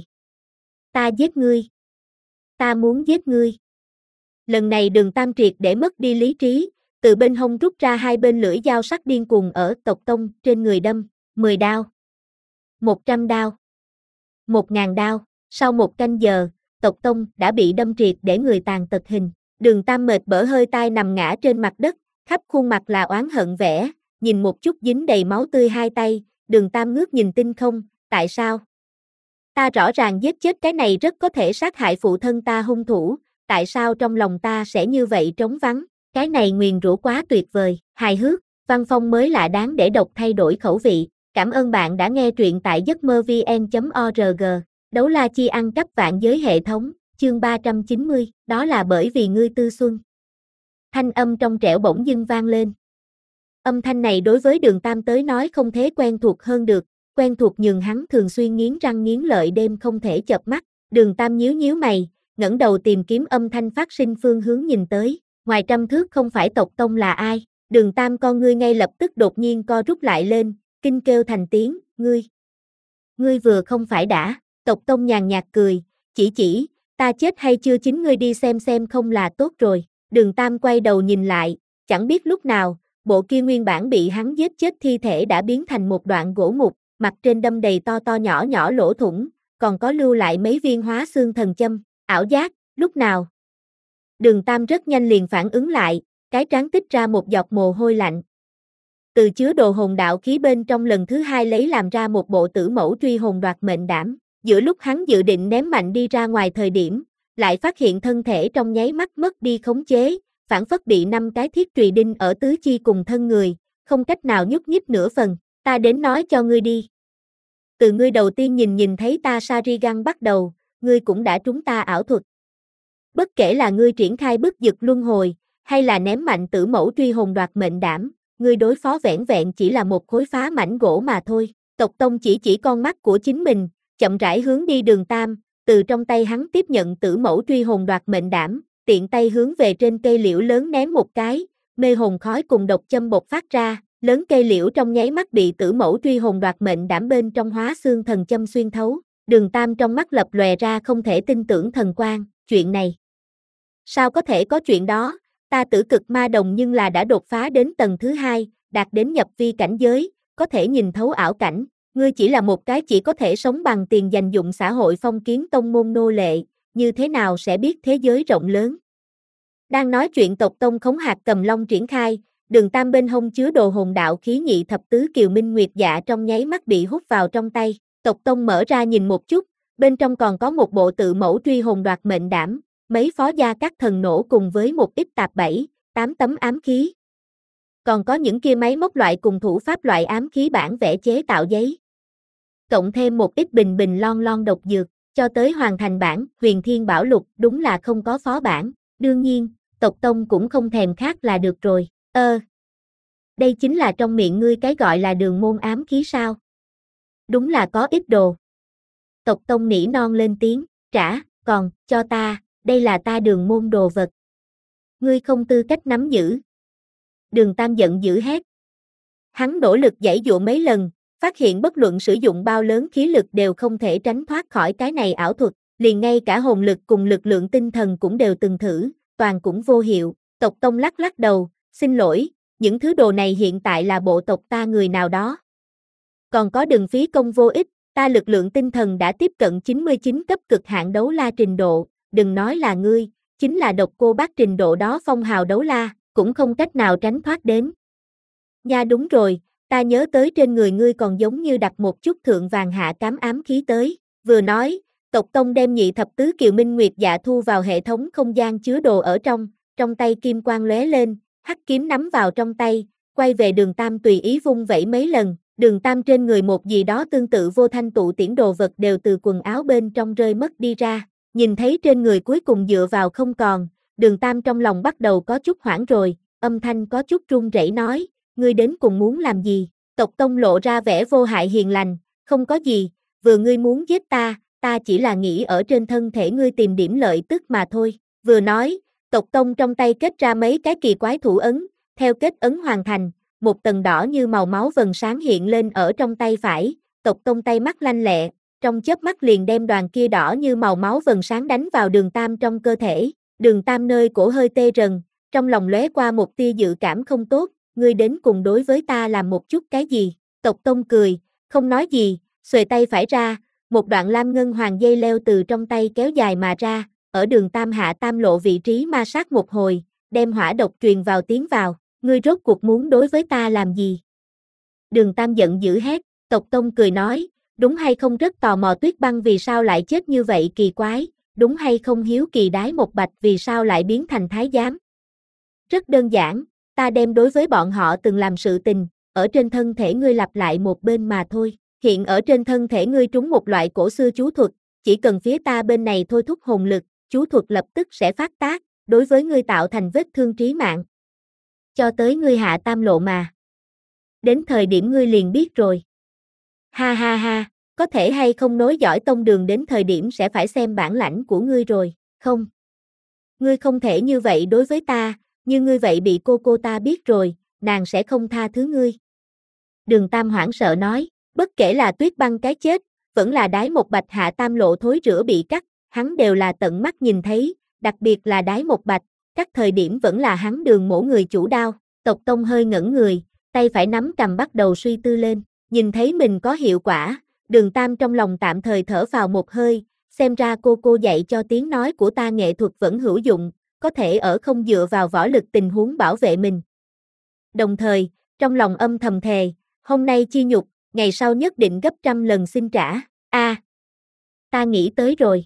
ta giết ngươi, ta muốn giết ngươi. Lần này Đường Tam triệt để mất đi lý trí, từ bên hông rút ra hai bên lưỡi dao sắc điên cuồng ở Tộc Tông trên người đâm, mười đao, một trăm đao, một ngàn đao, sau một canh giờ, Tộc Tông đã bị đâm triệt để người tàn tật hình, Đường Tam mệt bở hơi tai nằm ngã trên mặt đất, khắp khuôn mặt là oán hận vẻ, nhìn một chút dính đầy máu tươi hai tay, Đường Tam ngước nhìn tinh không, tại sao? Ta rõ ràng giết chết cái này rất có thể sát hại phụ thân ta hung thủ, tại sao trong lòng ta sẽ như vậy trống vắng, cái này nguyền rủa quá tuyệt vời, hài hước, văn phong mới lạ đáng để đọc thay đổi khẩu vị, cảm ơn bạn đã nghe truyện tại giấc mơ vn chấm org, Đấu La Chi ăn cắp vạn giới hệ thống, chương ba trăm chín mươi, đó là bởi vì ngươi tư xuân. Thanh âm trong trẻo bỗng dưng vang lên. Âm thanh này đối với Đường Tam tới nói không thể quen thuộc hơn được, quen thuộc nhường hắn thường xuyên nghiến răng nghiến lợi đêm không thể chợp mắt, Đường Tam nhíu nhíu mày, ngẩng đầu tìm kiếm âm thanh phát sinh phương hướng nhìn tới, ngoài trăm thước không phải Tộc Tông là ai, Đường Tam con ngươi ngay lập tức đột nhiên co rút lại lên, kinh kêu thành tiếng, ngươi, ngươi vừa không phải đã, Tộc Tông nhàn nhạt cười, chỉ chỉ, ta chết hay chưa chính ngươi đi xem xem không là tốt rồi, Đường Tam quay đầu nhìn lại, chẳng biết lúc nào, bộ kia nguyên bản bị hắn giết chết thi thể đã biến thành một đoạn gỗ mục, mặt trên đâm đầy to to nhỏ nhỏ lỗ thủng, còn có lưu lại mấy viên hóa xương thần châm, ảo giác, lúc nào? Đường Tam rất nhanh liền phản ứng lại, cái trán tích ra một giọt mồ hôi lạnh. Từ chứa đồ hồn đạo khí bên trong lần thứ hai lấy làm ra một bộ tử mẫu truy hồn đoạt mệnh đảm, giữa lúc hắn dự định ném mạnh đi ra ngoài thời điểm, lại phát hiện thân thể trong nháy mắt mất đi khống chế, phản phất bị năm cái thiết chùy đinh ở tứ chi cùng thân người, không cách nào nhúc nhích nửa phần, ta đến nói cho ngươi đi. Từ ngươi đầu tiên nhìn nhìn thấy ta Sharingan bắt đầu, ngươi cũng đã trúng ta ảo thuật. Bất kể là ngươi triển khai bức dực luân hồi, hay là ném mạnh tử mẫu truy hồn đoạt mệnh đảm, ngươi đối phó vẻn vẹn chỉ là một khối phá mảnh gỗ mà thôi. Tộc Tông chỉ chỉ con mắt của chính mình, chậm rãi hướng đi Đường Tam, từ trong tay hắn tiếp nhận tử mẫu truy hồn đoạt mệnh đảm, tiện tay hướng về trên cây liễu lớn ném một cái, mê hồn khói cùng độc châm bộc phát ra, lớn cây liễu trong nháy mắt bị tử mẫu truy hồn đoạt mệnh đảm bên trong hóa xương thần châm xuyên thấu. Đường Tam trong mắt lập lòe ra không thể tin tưởng thần quang, chuyện này. Sao có thể có chuyện đó, ta tử cực ma đồng nhưng là đã đột phá đến tầng thứ hai, đạt đến nhập vi cảnh giới, có thể nhìn thấu ảo cảnh, ngươi chỉ là một cái chỉ có thể sống bằng tiền dành dụng xã hội phong kiến tông môn nô lệ, như thế nào sẽ biết thế giới rộng lớn. Đang nói chuyện Tộc Tông khống hạt cầm long triển khai, Đường Tam bên hông chứa đồ hồn đạo khí nhị thập tứ kiều minh nguyệt dạ trong nháy mắt bị hút vào trong tay, Tộc Tông mở ra nhìn một chút, bên trong còn có một bộ tự mẫu truy hồn đoạt mệnh đảm, mấy phó gia các thần nổ cùng với một ít tạp bảy, tám tấm ám khí. Còn có những kia máy móc loại cùng thủ pháp loại ám khí bản vẽ chế tạo giấy. Cộng thêm một ít bình bình lon lon độc dược, cho tới hoàn thành bản Huyền Thiên Bảo Lục đúng là không có phó bản, đương nhiên, Tộc Tông cũng không thèm khác là được rồi, ơ. Đây chính là trong miệng ngươi cái gọi là đường môn ám khí sao? Đúng là có ít đồ. Tộc Tông nỉ non lên tiếng, trả, còn, cho ta, đây là ta đường môn đồ vật. Ngươi không tư cách nắm giữ. Đường Tam giận dữ hét. Hắn nỗ lực giãy giụa mấy lần, phát hiện bất luận sử dụng bao lớn khí lực đều không thể tránh thoát khỏi cái này ảo thuật, liền ngay cả hồn lực cùng lực lượng tinh thần cũng đều từng thử, toàn cũng vô hiệu. Tộc Tông lắc lắc đầu, xin lỗi, những thứ đồ này hiện tại là bộ tộc ta người nào đó. Còn có đừng phí công vô ích, ta lực lượng tinh thần đã tiếp cận chín mươi chín cấp cực hạn đấu la trình độ, đừng nói là ngươi, chính là độc cô bác trình độ đó phong hào đấu la, cũng không cách nào tránh thoát đến. Nha đúng rồi, ta nhớ tới trên người ngươi còn giống như đặt một chút thượng vàng hạ cám ám khí tới, vừa nói, Tộc Tông đem nhị thập tứ kiều minh nguyệt dạ thu vào hệ thống không gian chứa đồ ở trong, trong tay kim quang lóe lên, hắc kiếm nắm vào trong tay, quay về Đường Tam tùy ý vung vẩy mấy lần, Đường Tam trên người một gì đó tương tự vô thanh tụ tiễn đồ vật đều từ quần áo bên trong rơi mất đi ra, nhìn thấy trên người cuối cùng dựa vào không còn, Đường Tam trong lòng bắt đầu có chút hoảng rồi, âm thanh có chút run rẩy nói, ngươi đến cùng muốn làm gì? Tộc Tông lộ ra vẻ vô hại hiền lành, không có gì, vừa ngươi muốn giết ta, ta chỉ là nghĩ ở trên thân thể ngươi tìm điểm lợi tức mà thôi, vừa nói, Tộc Tông trong tay kết ra mấy cái kỳ quái thủ ấn, theo kết ấn hoàn thành, một tầng đỏ như màu máu vầng sáng hiện lên ở trong tay phải, Tộc Tông tay mắt lanh lẹ, trong chớp mắt liền đem đoàn kia đỏ như màu máu vầng sáng đánh vào Đường Tam trong cơ thể, Đường Tam nơi cổ hơi tê rần, trong lòng lóe qua một tia dự cảm không tốt, ngươi đến cùng đối với ta làm một chút cái gì? Tộc Tông cười, không nói gì, xuề tay phải ra, một đoạn lam ngân hoàng dây leo từ trong tay kéo dài mà ra, ở Đường Tam hạ tam lộ vị trí ma sát một hồi, đem hỏa độc truyền vào tiến vào, ngươi rốt cuộc muốn đối với ta làm gì? Đường Tam giận dữ hét, Tộc Tông cười nói, đúng hay không rất tò mò Tuyết Băng vì sao lại chết như vậy kỳ quái, đúng hay không hiếu kỳ Đái Một Bạch vì sao lại biến thành thái giám? Rất đơn giản, ta đem đối với bọn họ từng làm sự tình, ở trên thân thể ngươi lặp lại một bên mà thôi, hiện ở trên thân thể ngươi trúng một loại cổ xưa chú thuật, chỉ cần phía ta bên này thôi thúc hồn lực, chú thuật lập tức sẽ phát tác, đối với ngươi tạo thành vết thương trí mạng. Cho tới ngươi hạ tam lộ mà. Đến thời điểm ngươi liền biết rồi. Ha ha ha, có thể hay không nối dõi tông đường đến thời điểm sẽ phải xem bản lãnh của ngươi rồi, không? Ngươi không thể như vậy đối với ta, như ngươi vậy bị cô cô ta biết rồi, nàng sẽ không tha thứ ngươi. Đường Tam hoảng sợ nói, bất kể là Tuyết Băng cái chết, vẫn là Đái Một Bạch hạ tam lộ thối rữa bị cắt, hắn đều là tận mắt nhìn thấy, đặc biệt là Đái Một Bạch, các thời điểm vẫn là hắn Đường mổ người chủ đao. Tộc Tông hơi ngẩn người, tay phải nắm cầm bắt đầu suy tư lên, nhìn thấy mình có hiệu quả, Đường Tam trong lòng tạm thời thở vào một hơi, xem ra cô cô dạy cho tiếng nói của ta nghệ thuật vẫn hữu dụng, có thể ở không dựa vào võ lực tình huống bảo vệ mình. Đồng thời, trong lòng âm thầm thề, hôm nay chi nhục, ngày sau nhất định gấp trăm lần xin trả. A, à, ta nghĩ tới rồi.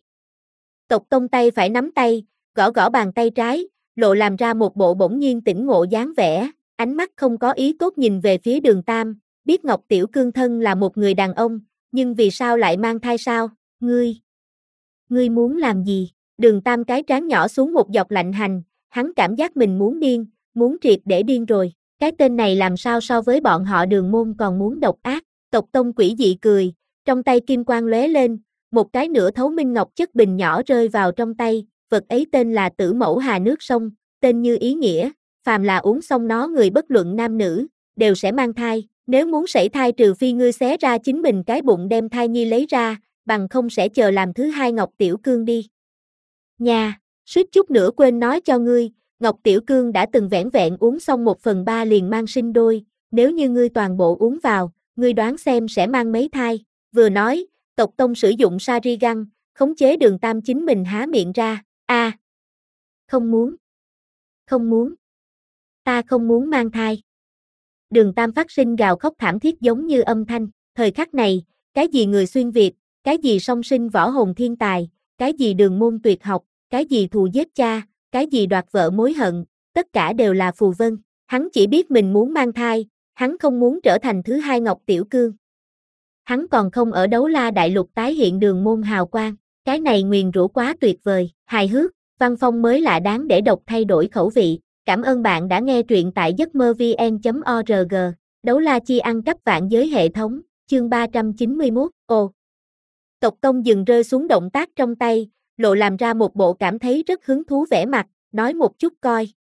Tộc Tông tay phải nắm tay, gõ gõ bàn tay trái, lộ làm ra một bộ bỗng nhiên tỉnh ngộ dáng vẻ, ánh mắt không có ý tốt nhìn về phía Đường Tam, biết Ngọc Tiểu Cương thân là một người đàn ông, nhưng vì sao lại mang thai sao? Ngươi, ngươi muốn làm gì? Đường Tam cái trán nhỏ xuống một dọc lạnh hành, hắn cảm giác mình muốn điên, muốn triệt để điên rồi, cái tên này làm sao so với bọn họ Đường môn còn muốn độc ác. Tộc Tông quỷ dị cười, trong tay kim quang lóe lên, một cái nửa thấu minh ngọc chất bình nhỏ rơi vào trong tay, vật ấy tên là Tử Mẫu Hà Nước Sông, tên như ý nghĩa, phàm là uống xong nó người bất luận nam nữ, đều sẽ mang thai, nếu muốn sảy thai trừ phi ngươi xé ra chính mình cái bụng đem thai nhi lấy ra, bằng không sẽ chờ làm thứ hai Ngọc Tiểu Cương đi. Nha, suýt chút nữa quên nói cho ngươi, Ngọc Tiểu Cương đã từng vẻn vẹn uống xong một phần ba liền mang sinh đôi, nếu như ngươi toàn bộ uống vào, ngươi đoán xem sẽ mang mấy thai. Vừa nói, Tộc Tông sử dụng Sharingan, khống chế Đường Tam chính mình há miệng ra, a, à, không muốn, không muốn, ta không muốn mang thai. Đường Tam phát sinh gào khóc thảm thiết giống như âm thanh, thời khắc này, cái gì người xuyên Việt, cái gì song sinh võ hồn thiên tài, cái gì đường môn tuyệt học, cái gì thù giết cha, cái gì đoạt vợ mối hận, tất cả đều là phù vân, hắn chỉ biết mình muốn mang thai, hắn không muốn trở thành thứ hai Ngọc Tiểu Cương. Hắn còn không ở Đấu La Đại Lục tái hiện Đường môn hào quang, cái này nguyền rủa quá tuyệt vời, hài hước, văn phong mới lạ đáng để đọc thay đổi khẩu vị. Cảm ơn bạn đã nghe truyện tại giấc mơ vn chấm org. Đấu La Chi ăn cắp vạn giới hệ thống, chương ba trăm chín mươi mốt, ồ. Tộc Tông dừng rơi xuống động tác trong tay, lộ làm ra một bộ cảm thấy rất hứng thú vẻ mặt, nói một chút coi.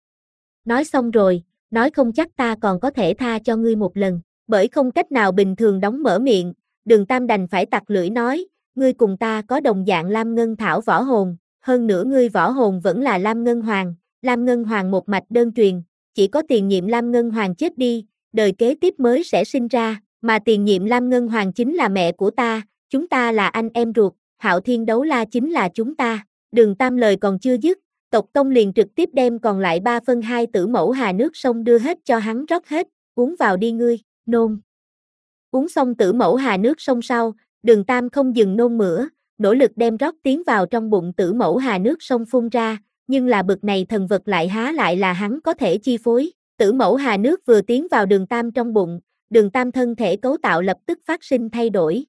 Nói xong rồi, nói không chắc ta còn có thể tha cho ngươi một lần, bởi không cách nào bình thường đóng mở miệng, Đường Tam đành phải tặc lưỡi nói, ngươi cùng ta có đồng dạng Lam Ngân Thảo võ hồn, hơn nữa ngươi võ hồn vẫn là Lam Ngân Hoàng, Lam Ngân Hoàng một mạch đơn truyền, chỉ có tiền nhiệm Lam Ngân Hoàng chết đi, đời kế tiếp mới sẽ sinh ra, mà tiền nhiệm Lam Ngân Hoàng chính là mẹ của ta, chúng ta là anh em ruột, Hạo Thiên Đấu La chính là chúng ta. Đường Tam lời còn chưa dứt, tộc tông liền trực tiếp đem còn lại ba phân hai tử mẫu hà nước sông đưa hết cho hắn rót hết, uống vào đi ngươi, nôn. Uống xong tử mẫu hà nước sông sau, Đường Tam không dừng nôn mửa, nỗ lực đem rót tiến vào trong bụng tử mẫu hà nước sông phun ra, nhưng là bực này thần vật lại há lại là hắn có thể chi phối. Tử mẫu hà nước vừa tiến vào Đường Tam trong bụng, Đường Tam thân thể cấu tạo lập tức phát sinh thay đổi.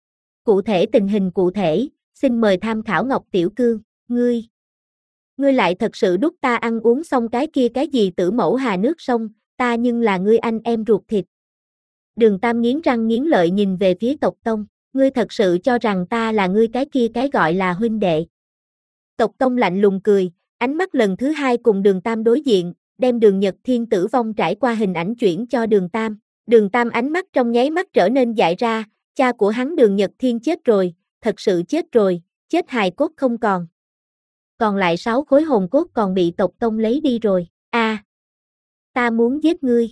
Cụ thể tình hình cụ thể, xin mời tham khảo Ngọc Tiểu Cương, ngươi. Ngươi lại thật sự đút ta ăn uống xong cái kia cái gì tử mẫu hà nước sông, ta nhưng là ngươi anh em ruột thịt. Đường Tam nghiến răng nghiến lợi nhìn về phía tộc tông, ngươi thật sự cho rằng ta là ngươi cái kia cái gọi là huynh đệ. Tộc tông lạnh lùng cười, ánh mắt lần thứ hai cùng Đường Tam đối diện, đem Đường Nhật Thiên tử vong trải qua hình ảnh chuyển cho Đường Tam. Đường Tam ánh mắt trong nháy mắt trở nên dại ra, cha của hắn Đường Nhật Thiên chết rồi, thật sự chết rồi, chết hài cốt không còn. Còn lại sáu khối hồn cốt còn bị tộc tông lấy đi rồi, a, à, ta muốn giết ngươi.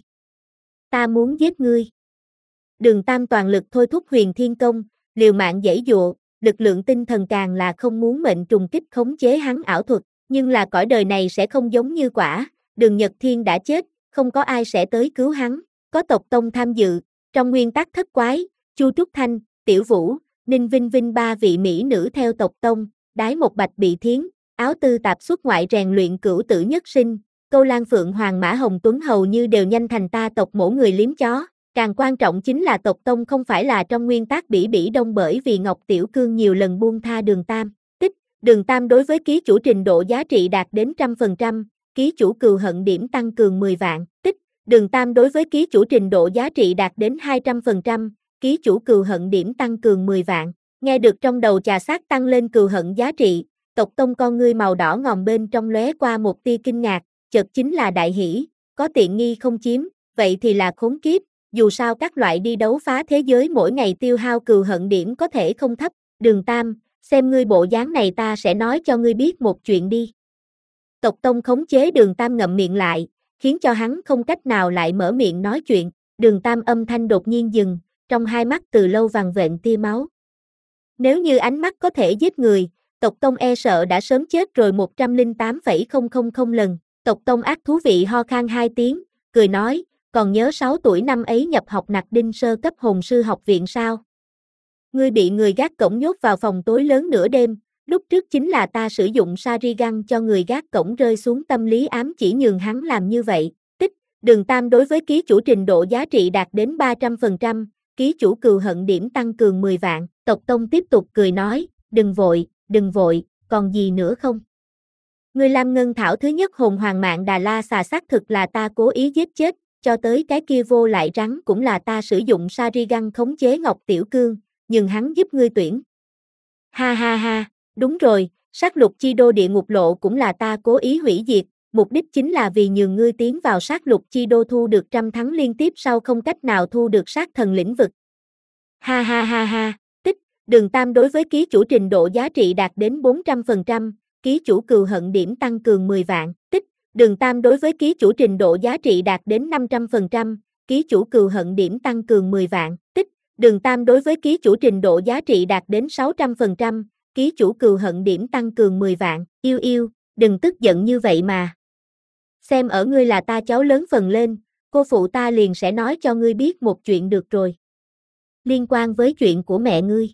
Ta muốn giết ngươi. Đường Tam toàn lực thôi thúc Huyền Thiên Công, liều mạng giãy giụa, lực lượng tinh thần càng là không muốn mệnh trùng kích khống chế hắn ảo thuật, nhưng là cõi đời này sẽ không giống như quả, Đường Nhật Thiên đã chết, không có ai sẽ tới cứu hắn, có tộc tông tham dự, trong nguyên tắc thất quái, Chu Trúc Thanh, Tiểu Vũ, Ninh Vinh Vinh ba vị mỹ nữ theo tộc tông, đái một bạch bị thiến, áo tư tạp xuất ngoại rèn luyện cửu tử nhất sinh, Câu Lan Phượng Hoàng Mã Hồng Tuấn hầu như đều nhanh thành ta tộc mổ người liếm chó. Càng quan trọng chính là tộc tông không phải là trong nguyên tắc bỉ bỉ đông bởi vì Ngọc Tiểu Cương nhiều lần buông tha Đường Tam. Tích, Đường Tam đối với ký chủ trình độ giá trị đạt đến trăm phần trăm, ký chủ cừu hận điểm tăng cường mười vạn. Tích, Đường Tam đối với ký chủ trình độ giá trị đạt đến hai trăm phần trăm, ký chủ cừu hận điểm tăng cường mười vạn. Nghe được trong đầu trà sát tăng lên cừu hận giá trị, tộc tông con ngươi màu đỏ ngòm bên trong lóe qua một tia kinh ngạc, chợt chính là đại hỷ, có tiện nghi không chiếm, vậy thì là khốn kiếp. Dù sao các loại đi đấu phá thế giới mỗi ngày tiêu hao cừu hận điểm có thể không thấp, Đường Tam, xem ngươi bộ dáng này ta sẽ nói cho ngươi biết một chuyện đi. Tộc tông khống chế Đường Tam ngậm miệng lại, khiến cho hắn không cách nào lại mở miệng nói chuyện, Đường Tam âm thanh đột nhiên dừng, trong hai mắt từ lâu vằn vện tia máu. Nếu như ánh mắt có thể giết người, tộc tông e sợ đã sớm chết rồi một trăm lẻ tám phẩy không không không lần, tộc tông ác thú vị ho khan hai tiếng, cười nói, còn nhớ sáu tuổi năm ấy nhập học nặc đinh sơ cấp hồn sư học viện sao? Ngươi bị người gác cổng nhốt vào phòng tối lớn nửa đêm, lúc trước chính là ta sử dụng Sharingan cho người gác cổng rơi xuống tâm lý ám chỉ nhường hắn làm như vậy. Tích, Đường Tam đối với ký chủ trình độ giá trị đạt đến ba trăm phần trăm, ký chủ cừu hận điểm tăng cường mười vạn, tộc tông tiếp tục cười nói, đừng vội, đừng vội, còn gì nữa không? Ngươi Lam Ngân Thảo thứ nhất hồn hoàng mạng Đà La xà xác thực là ta cố ý giết chết, cho tới cái kia vô lại rắn cũng là ta sử dụng Sharingan khống chế Ngọc Tiểu Cương, nhưng hắn giúp ngươi tuyển. Ha ha ha, đúng rồi, sát lục chi đô địa ngục lộ cũng là ta cố ý hủy diệt, mục đích chính là vì nhường ngươi tiến vào sát lục chi đô thu được trăm thắng liên tiếp sau không cách nào thu được sát thần lĩnh vực. Ha ha ha ha, tích, Đường Tam đối với ký chủ trình độ giá trị đạt đến bốn trăm phần trăm, ký chủ cừu hận điểm tăng cường mười vạn, tích, Đường Tam đối với ký chủ trình độ giá trị đạt đến năm trăm phần trăm, ký chủ cừu hận điểm tăng cường mười vạn, tích, Đường Tam đối với ký chủ trình độ giá trị đạt đến sáu trăm phần trăm, ký chủ cừu hận điểm tăng cường mười vạn, yêu yêu, đừng tức giận như vậy mà. Xem ở ngươi là ta cháu lớn phần lên, cô phụ ta liền sẽ nói cho ngươi biết một chuyện được rồi. Liên quan với chuyện của mẹ ngươi.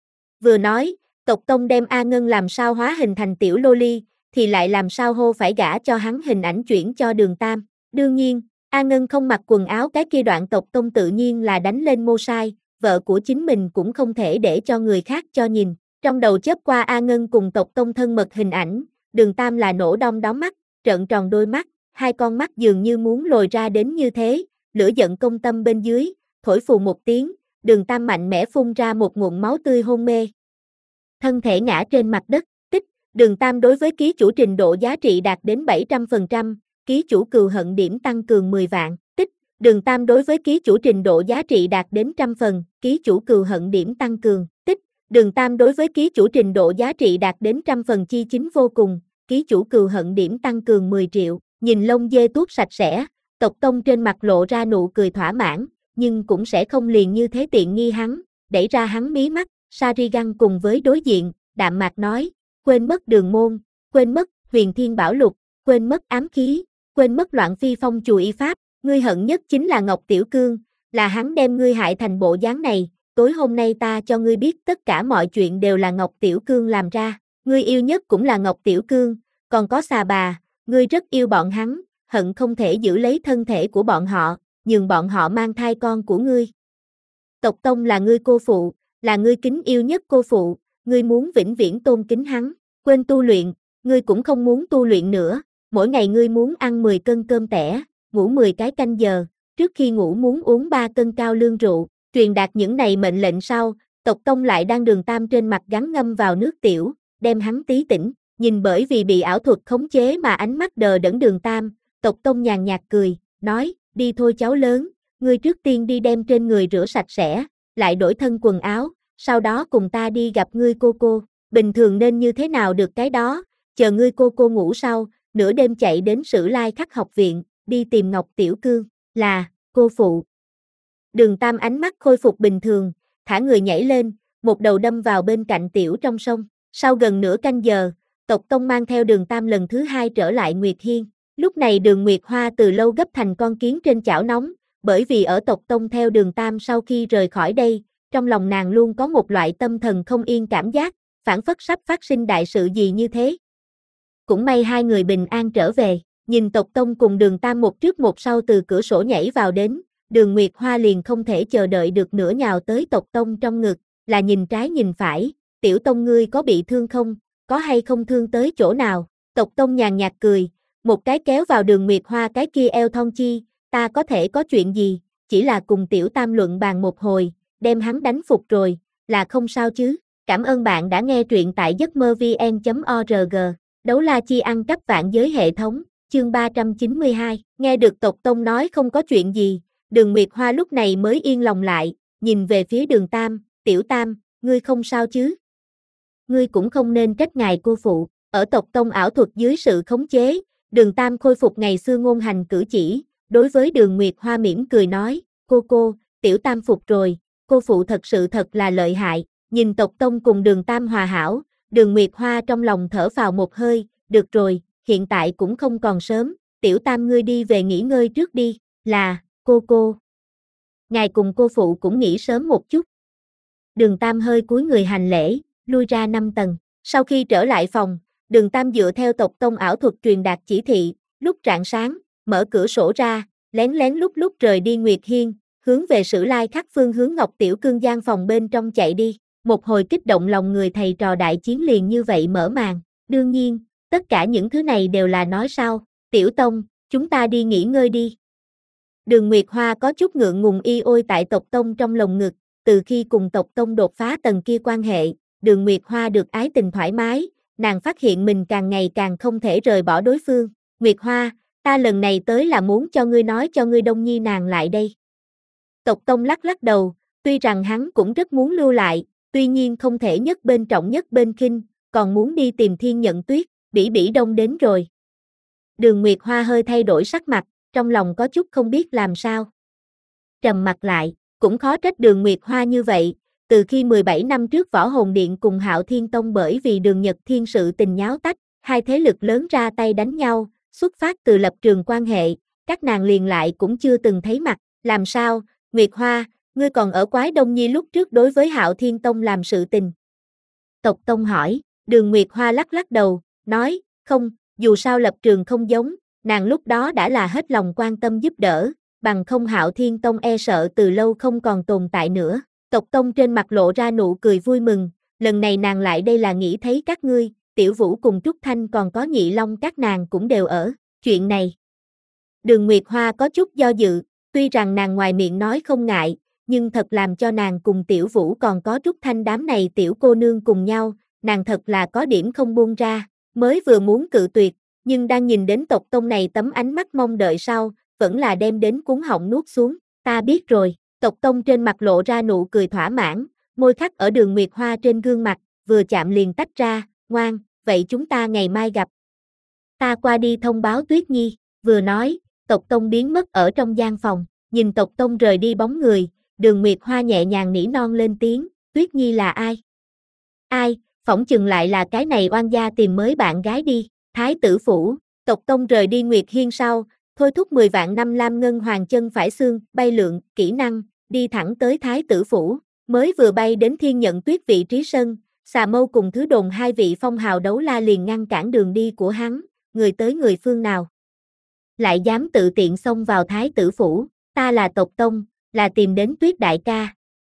Vừa nói, tộc tông đem A Ngân làm sao hóa hình thành tiểu loli, thì lại làm sao hô phải gả cho hắn hình ảnh chuyển cho Đường Tam. Đương nhiên, A Ngân không mặc quần áo cái kia đoạn tộc tông tự nhiên là đánh lên mô sai, vợ của chính mình cũng không thể để cho người khác cho nhìn. Trong đầu chớp qua A Ngân cùng tộc tông thân mật hình ảnh, Đường Tam là nổ đom đóm mắt, trợn tròn đôi mắt, hai con mắt dường như muốn lồi ra đến như thế, lửa giận công tâm bên dưới, thổi phù một tiếng, Đường Tam mạnh mẽ phun ra một ngụm máu tươi hôn mê. Thân thể ngã trên mặt đất, tích, Đường Tam đối với ký chủ trình độ giá trị đạt đến bảy trăm phần trăm, ký chủ cừu hận điểm tăng cường mười vạn, tích, Đường Tam đối với ký chủ trình độ giá trị đạt đến trăm phần, ký chủ cừu hận điểm tăng cường, tích, Đường Tam đối với ký chủ trình độ giá trị đạt đến trăm phần chi chính vô cùng, ký chủ cừu hận điểm tăng cường mười triệu, nhìn lông dê tuốt sạch sẽ, Tộc Tông trên mặt lộ ra nụ cười thỏa mãn, nhưng cũng sẽ không liền như thế tiện nghi hắn, đẩy ra hắn mí mắt, Sharingan cùng với đối diện, đạm mạc nói, quên mất đường môn, quên mất huyền thiên bảo lục, quên mất ám khí, quên mất loạn phi phong chùa y pháp, ngươi hận nhất chính là Ngọc Tiểu Cương, là hắn đem ngươi hại thành bộ dáng này, tối hôm nay ta cho ngươi biết tất cả mọi chuyện đều là Ngọc Tiểu Cương làm ra, ngươi yêu nhất cũng là Ngọc Tiểu Cương, còn có xà bà, ngươi rất yêu bọn hắn, hận không thể giữ lấy thân thể của bọn họ, nhường bọn họ mang thai con của ngươi. Tộc Tông là ngươi cô phụ, là ngươi kính yêu nhất cô phụ, ngươi muốn vĩnh viễn tôn kính hắn, quên tu luyện, ngươi cũng không muốn tu luyện nữa, mỗi ngày ngươi muốn ăn mười cân cơm tẻ, ngủ mười cái canh giờ, trước khi ngủ muốn uống ba cân cao lương rượu, truyền đạt những này mệnh lệnh sau, Tộc Tông lại đang Đường Tam trên mặt gắn ngâm vào nước tiểu, đem hắn tí tỉnh, nhìn bởi vì bị ảo thuật khống chế mà ánh mắt đờ đẫn Đường Tam, Tộc Tông nhàn nhạt cười, nói, đi thôi cháu lớn, ngươi trước tiên đi đem trên người rửa sạch sẽ, lại đổi thân quần áo, sau đó cùng ta đi gặp ngươi cô cô, bình thường nên như thế nào được cái đó, chờ ngươi cô cô ngủ sau, nửa đêm chạy đến Sử Lai Khắc học viện, đi tìm Ngọc Tiểu Cương, là, cô phụ. Đường Tam ánh mắt khôi phục bình thường, thả người nhảy lên, một đầu đâm vào bên cạnh tiểu trong sông, sau gần nửa canh giờ, Tộc Tông mang theo Đường Tam lần thứ hai trở lại Nguyệt Hiên, lúc này Đường Nguyệt Hoa từ lâu gấp thành con kiến trên chảo nóng, bởi vì ở Tộc Tông theo Đường Tam sau khi rời khỏi đây, trong lòng nàng luôn có một loại tâm thần không yên cảm giác, phảng phất sắp phát sinh đại sự gì như thế. Cũng may hai người bình an trở về, nhìn Tộc Tông cùng Đường Tam một trước một sau từ cửa sổ nhảy vào đến, Đường Nguyệt Hoa liền không thể chờ đợi được nữa nhào tới Tộc Tông trong ngực, là nhìn trái nhìn phải, Tiểu Tông ngươi có bị thương không, có hay không thương tới chỗ nào, Tộc Tông nhàn nhạt cười, một cái kéo vào Đường Nguyệt Hoa cái kia eo thon chi, ta có thể có chuyện gì, chỉ là cùng Tiểu Tam luận bàn một hồi, đem hắn đánh phục rồi, là không sao chứ, cảm ơn bạn đã nghe truyện tại giấc mơ vn chấm org, Đấu La Chi ăn cắp vạn giới hệ thống, chương ba trăm chín mươi hai, nghe được Tộc Tông nói không có chuyện gì, Đường Nguyệt Hoa lúc này mới yên lòng lại, nhìn về phía Đường Tam, Tiểu Tam, ngươi không sao chứ? Ngươi cũng không nên trách ngài cô phụ, ở Tộc Tông ảo thuật dưới sự khống chế, Đường Tam khôi phục ngày xưa ngôn hành cử chỉ, đối với Đường Nguyệt Hoa mỉm cười nói, cô cô, Tiểu Tam phục rồi, cô phụ thật sự thật là lợi hại, nhìn Tộc Tông cùng Đường Tam hòa hảo, Đường Nguyệt Hoa trong lòng thở phào một hơi, được rồi, hiện tại cũng không còn sớm, Tiểu Tam ngươi đi về nghỉ ngơi trước đi, là, cô cô. Ngài cùng cô phụ cũng nghỉ sớm một chút. Đường Tam hơi cúi người hành lễ, lui ra năm tầng, sau khi trở lại phòng, Đường Tam dựa theo Tộc Tông ảo thuật truyền đạt chỉ thị, lúc rạng sáng, mở cửa sổ ra, lén lén lúc lúc rời đi Nguyệt Hiên, hướng về Sử Lai Khắc phương hướng Ngọc Tiểu Cương gian phòng bên trong chạy đi, một hồi kích động lòng người thầy trò đại chiến liền như vậy mở màn, đương nhiên, tất cả những thứ này đều là nói sau, Tiểu Tông, chúng ta đi nghỉ ngơi đi. Đường Nguyệt Hoa có chút ngượng ngùng y ôi tại Tộc Tông trong lồng ngực, từ khi cùng Tộc Tông đột phá tầng kia quan hệ, Đường Nguyệt Hoa được ái tình thoải mái, nàng phát hiện mình càng ngày càng không thể rời bỏ đối phương, Nguyệt Hoa, ta lần này tới là muốn cho ngươi nói cho ngươi Đông Nhi nàng lại đây. Tộc Tông lắc lắc đầu, tuy rằng hắn cũng rất muốn lưu lại, tuy nhiên không thể nhất bên trọng nhất bên khinh, còn muốn đi tìm Thiên Nhận Tuyết, Bỉ Bỉ Đông đến rồi. Đường Nguyệt Hoa hơi thay đổi sắc mặt, trong lòng có chút không biết làm sao. Trầm mặt lại, cũng khó trách Đường Nguyệt Hoa như vậy, từ khi mười bảy năm trước Võ Hồn Điện cùng Hạo Thiên Tông bởi vì Đường Nhật Thiên sự tình nháo tách, hai thế lực lớn ra tay đánh nhau, xuất phát từ lập trường quan hệ, các nàng liền lại cũng chưa từng thấy mặt, làm sao, Nguyệt Hoa, ngươi còn ở Quái Đông Nhi lúc trước đối với Hạo Thiên Tông làm sự tình. Tộc Tông hỏi, Đường Nguyệt Hoa lắc lắc đầu, nói, không, dù sao lập trường không giống, nàng lúc đó đã là hết lòng quan tâm giúp đỡ, bằng không Hạo Thiên Tông e sợ từ lâu không còn tồn tại nữa. Tộc Tông trên mặt lộ ra nụ cười vui mừng, lần này nàng lại đây là nghĩ thấy các ngươi, Tiểu Vũ cùng Trúc Thanh còn có Nhị Long các nàng cũng đều ở, chuyện này. Đường Nguyệt Hoa có chút do dự, tuy rằng nàng ngoài miệng nói không ngại, nhưng thật làm cho nàng cùng Tiểu Vũ còn có Trúc Thanh đám này tiểu cô nương cùng nhau, nàng thật là có điểm không buông ra, mới vừa muốn cự tuyệt, nhưng đang nhìn đến tộc tông này tấm ánh mắt mong đợi sau, vẫn là đem đến cuống họng nuốt xuống. Ta biết rồi, tộc tông trên mặt lộ ra nụ cười thỏa mãn, môi khắc ở Đường Nguyệt Hoa trên gương mặt, vừa chạm liền tách ra, ngoan, vậy chúng ta ngày mai gặp. Ta qua đi thông báo Tuyết Nhi, vừa nói, tộc tông biến mất ở trong gian phòng, nhìn tộc tông rời đi bóng người, Đường Nguyệt Hoa nhẹ nhàng nỉ non lên tiếng, Tuyết Nhi là ai? Ai, phỏng chừng lại là cái này oan gia tìm mới bạn gái đi, Thái tử phủ, tộc tông rời đi Nguyệt Hiên sau, thôi thúc mười vạn năm lam ngân hoàng chân phải xương, bay lượn, kỹ năng, đi thẳng tới Thái tử phủ, mới vừa bay đến Thiên Nhận Tuyết vị trí sân, Xà Mâu cùng Thứ Đồn hai vị phong hào đấu la liền ngăn cản đường đi của hắn, người tới người phương nào? Lại dám tự tiện xông vào Thái tử phủ, ta là tộc tông, là tìm đến Tuyết đại ca.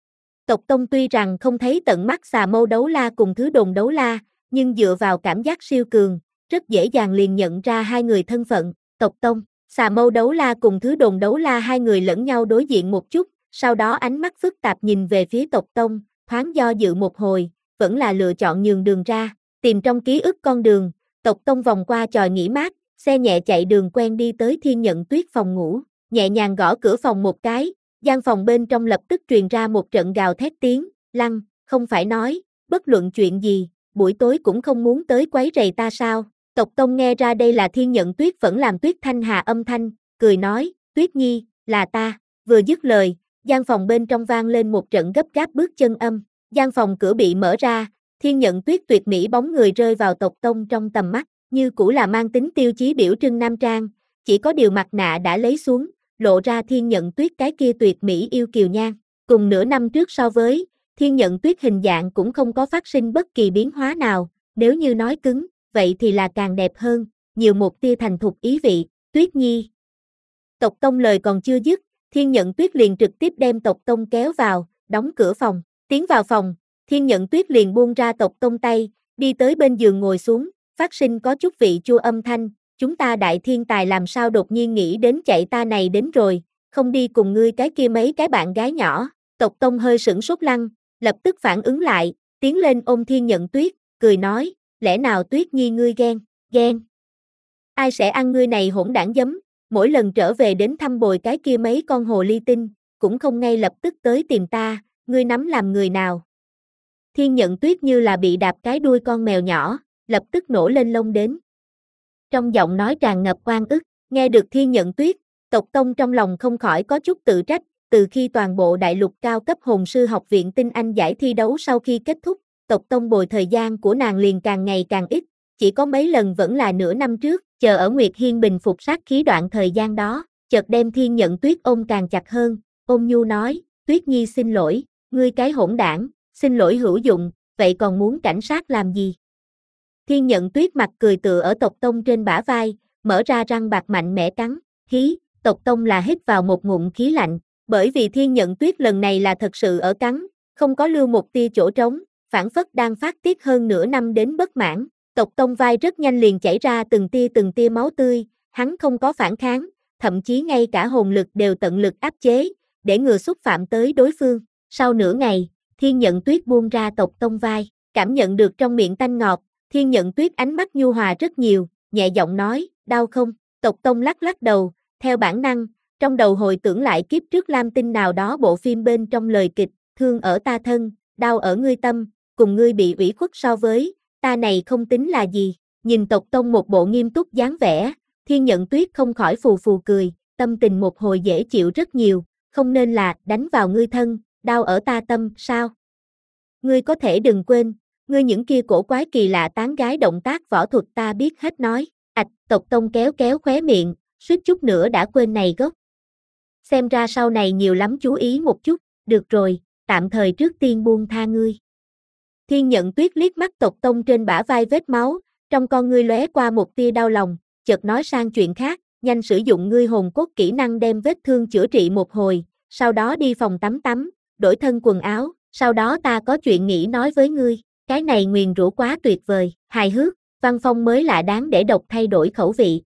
Tộc tông tuy rằng không thấy tận mắt Xà Mâu đấu la cùng Thứ Đồn đấu la, nhưng dựa vào cảm giác siêu cường, rất dễ dàng liền nhận ra hai người thân phận, tộc tông, Xà Mâu đấu la cùng Thứ Đồn đấu la hai người lẫn nhau đối diện một chút, sau đó ánh mắt phức tạp nhìn về phía tộc tông, thoáng do dự một hồi, vẫn là lựa chọn nhường đường ra, tìm trong ký ức con đường, tộc tông vòng qua chòi nghỉ mát, xe nhẹ chạy đường quen đi tới Thiên Nhận Tuyết phòng ngủ, nhẹ nhàng gõ cửa phòng một cái, gian phòng bên trong lập tức truyền ra một trận gào thét tiếng, Lăng, không phải nói, bất luận chuyện gì, buổi tối cũng không muốn tới quấy rầy ta sao? Tộc tông nghe ra đây là Thiên Nhận Tuyết vẫn làm Tuyết Thanh Hà âm thanh, cười nói, Tuyết Nhi, là ta, vừa dứt lời, gian phòng bên trong vang lên một trận gấp gáp bước chân âm, gian phòng cửa bị mở ra, Thiên Nhận Tuyết tuyệt mỹ bóng người rơi vào tộc tông trong tầm mắt, như cũ là mang tính tiêu chí biểu trưng nam trang, chỉ có điều mặt nạ đã lấy xuống, lộ ra Thiên Nhận Tuyết cái kia tuyệt mỹ yêu kiều nhan, cùng nửa năm trước so với, Thiên Nhận Tuyết hình dạng cũng không có phát sinh bất kỳ biến hóa nào, nếu như nói cứng, vậy thì là càng đẹp hơn, nhiều một tia thành thục ý vị, Tuyết Nhi. Tộc tông lời còn chưa dứt, Thiên Nhận Tuyết liền trực tiếp đem tộc tông kéo vào, đóng cửa phòng, tiến vào phòng, Thiên Nhận Tuyết liền buông ra tộc tông tay, đi tới bên giường ngồi xuống, phát sinh có chút vị chua âm thanh, chúng ta đại thiên tài làm sao đột nhiên nghĩ đến chạy ta này đến rồi, không đi cùng ngươi cái kia mấy cái bạn gái nhỏ, tộc tông hơi sửng sốt lăng, lập tức phản ứng lại, tiến lên ôm Thiên Nhận Tuyết, cười nói, lẽ nào Tuyết Nhi ngươi ghen, ghen. Ai sẽ ăn ngươi này hỗn đảng giấm, mỗi lần trở về đến thăm bồi cái kia mấy con hồ ly tinh, cũng không ngay lập tức tới tìm ta, ngươi nắm làm người nào. Thiên Nhận Tuyết như là bị đạp cái đuôi con mèo nhỏ, lập tức nổ lên lông đến. Trong giọng nói tràn ngập oan ức, nghe được Thiên Nhận Tuyết, tộc tông trong lòng không khỏi có chút tự trách, từ khi toàn bộ đại lục cao cấp hồn sư học viện tinh anh giải thi đấu sau khi kết thúc, tộc tông bồi thời gian của nàng liền càng ngày càng ít, chỉ có mấy lần vẫn là nửa năm trước, chờ ở Nguyệt Hiên bình phục sát khí đoạn thời gian đó, chợt đem Thiên Nhận Tuyết ôm càng chặt hơn, ôm nhu nói, Tuyết Nhi xin lỗi, ngươi cái hỗn đảng, xin lỗi hữu dụng, vậy còn muốn cảnh sát làm gì? Thiên Nhận Tuyết mặt cười tựa ở tộc tông trên bả vai, mở ra răng bạc mạnh mẽ cắn, khí, tộc tông là hít vào một ngụm khí lạnh, bởi vì Thiên Nhận Tuyết lần này là thật sự ở cắn, không có lưu một tia chỗ trống, phản phất đang phát tiết hơn nửa năm đến bất mãn, tộc tông vai rất nhanh liền chảy ra từng tia từng tia máu tươi, hắn không có phản kháng, thậm chí ngay cả hồn lực đều tận lực áp chế, để ngừa xúc phạm tới đối phương. Sau nửa ngày, Thiên Nhận Tuyết buông ra tộc tông vai, cảm nhận được trong miệng tanh ngọt, Thiên Nhận Tuyết ánh mắt nhu hòa rất nhiều, nhẹ giọng nói, đau không? Tộc tông lắc lắc đầu, theo bản năng, trong đầu hồi tưởng lại kiếp trước Lam Tinh nào đó bộ phim bên trong lời kịch, thương ở ta thân, đau ở ngươi tâm, cùng ngươi bị ủy khuất so với, ta này không tính là gì. Nhìn tộc tông một bộ nghiêm túc dáng vẻ, Thiên Nhận Tuyết không khỏi phù phù cười, tâm tình một hồi dễ chịu rất nhiều, không nên là đánh vào ngươi thân, đau ở ta tâm, sao? Ngươi có thể đừng quên, ngươi những kia cổ quái kỳ lạ tán gái động tác võ thuật ta biết hết nói, ạch, tộc tông kéo kéo khóe miệng, suýt chút nữa đã quên này gốc. Xem ra sau này nhiều lắm chú ý một chút, được rồi, tạm thời trước tiên buông tha ngươi. Thiên Nhận Tuyết liếc mắt tộc tông trên bả vai vết máu, trong con ngươi lóe qua một tia đau lòng, chợt nói sang chuyện khác, nhanh sử dụng ngươi hồn cốt kỹ năng đem vết thương chữa trị một hồi, sau đó đi phòng tắm tắm, đổi thân quần áo, sau đó ta có chuyện nghĩ nói với ngươi, cái này nguyền rủa quá tuyệt vời, hài hước, văn phong mới lạ đáng để độc thay đổi khẩu vị.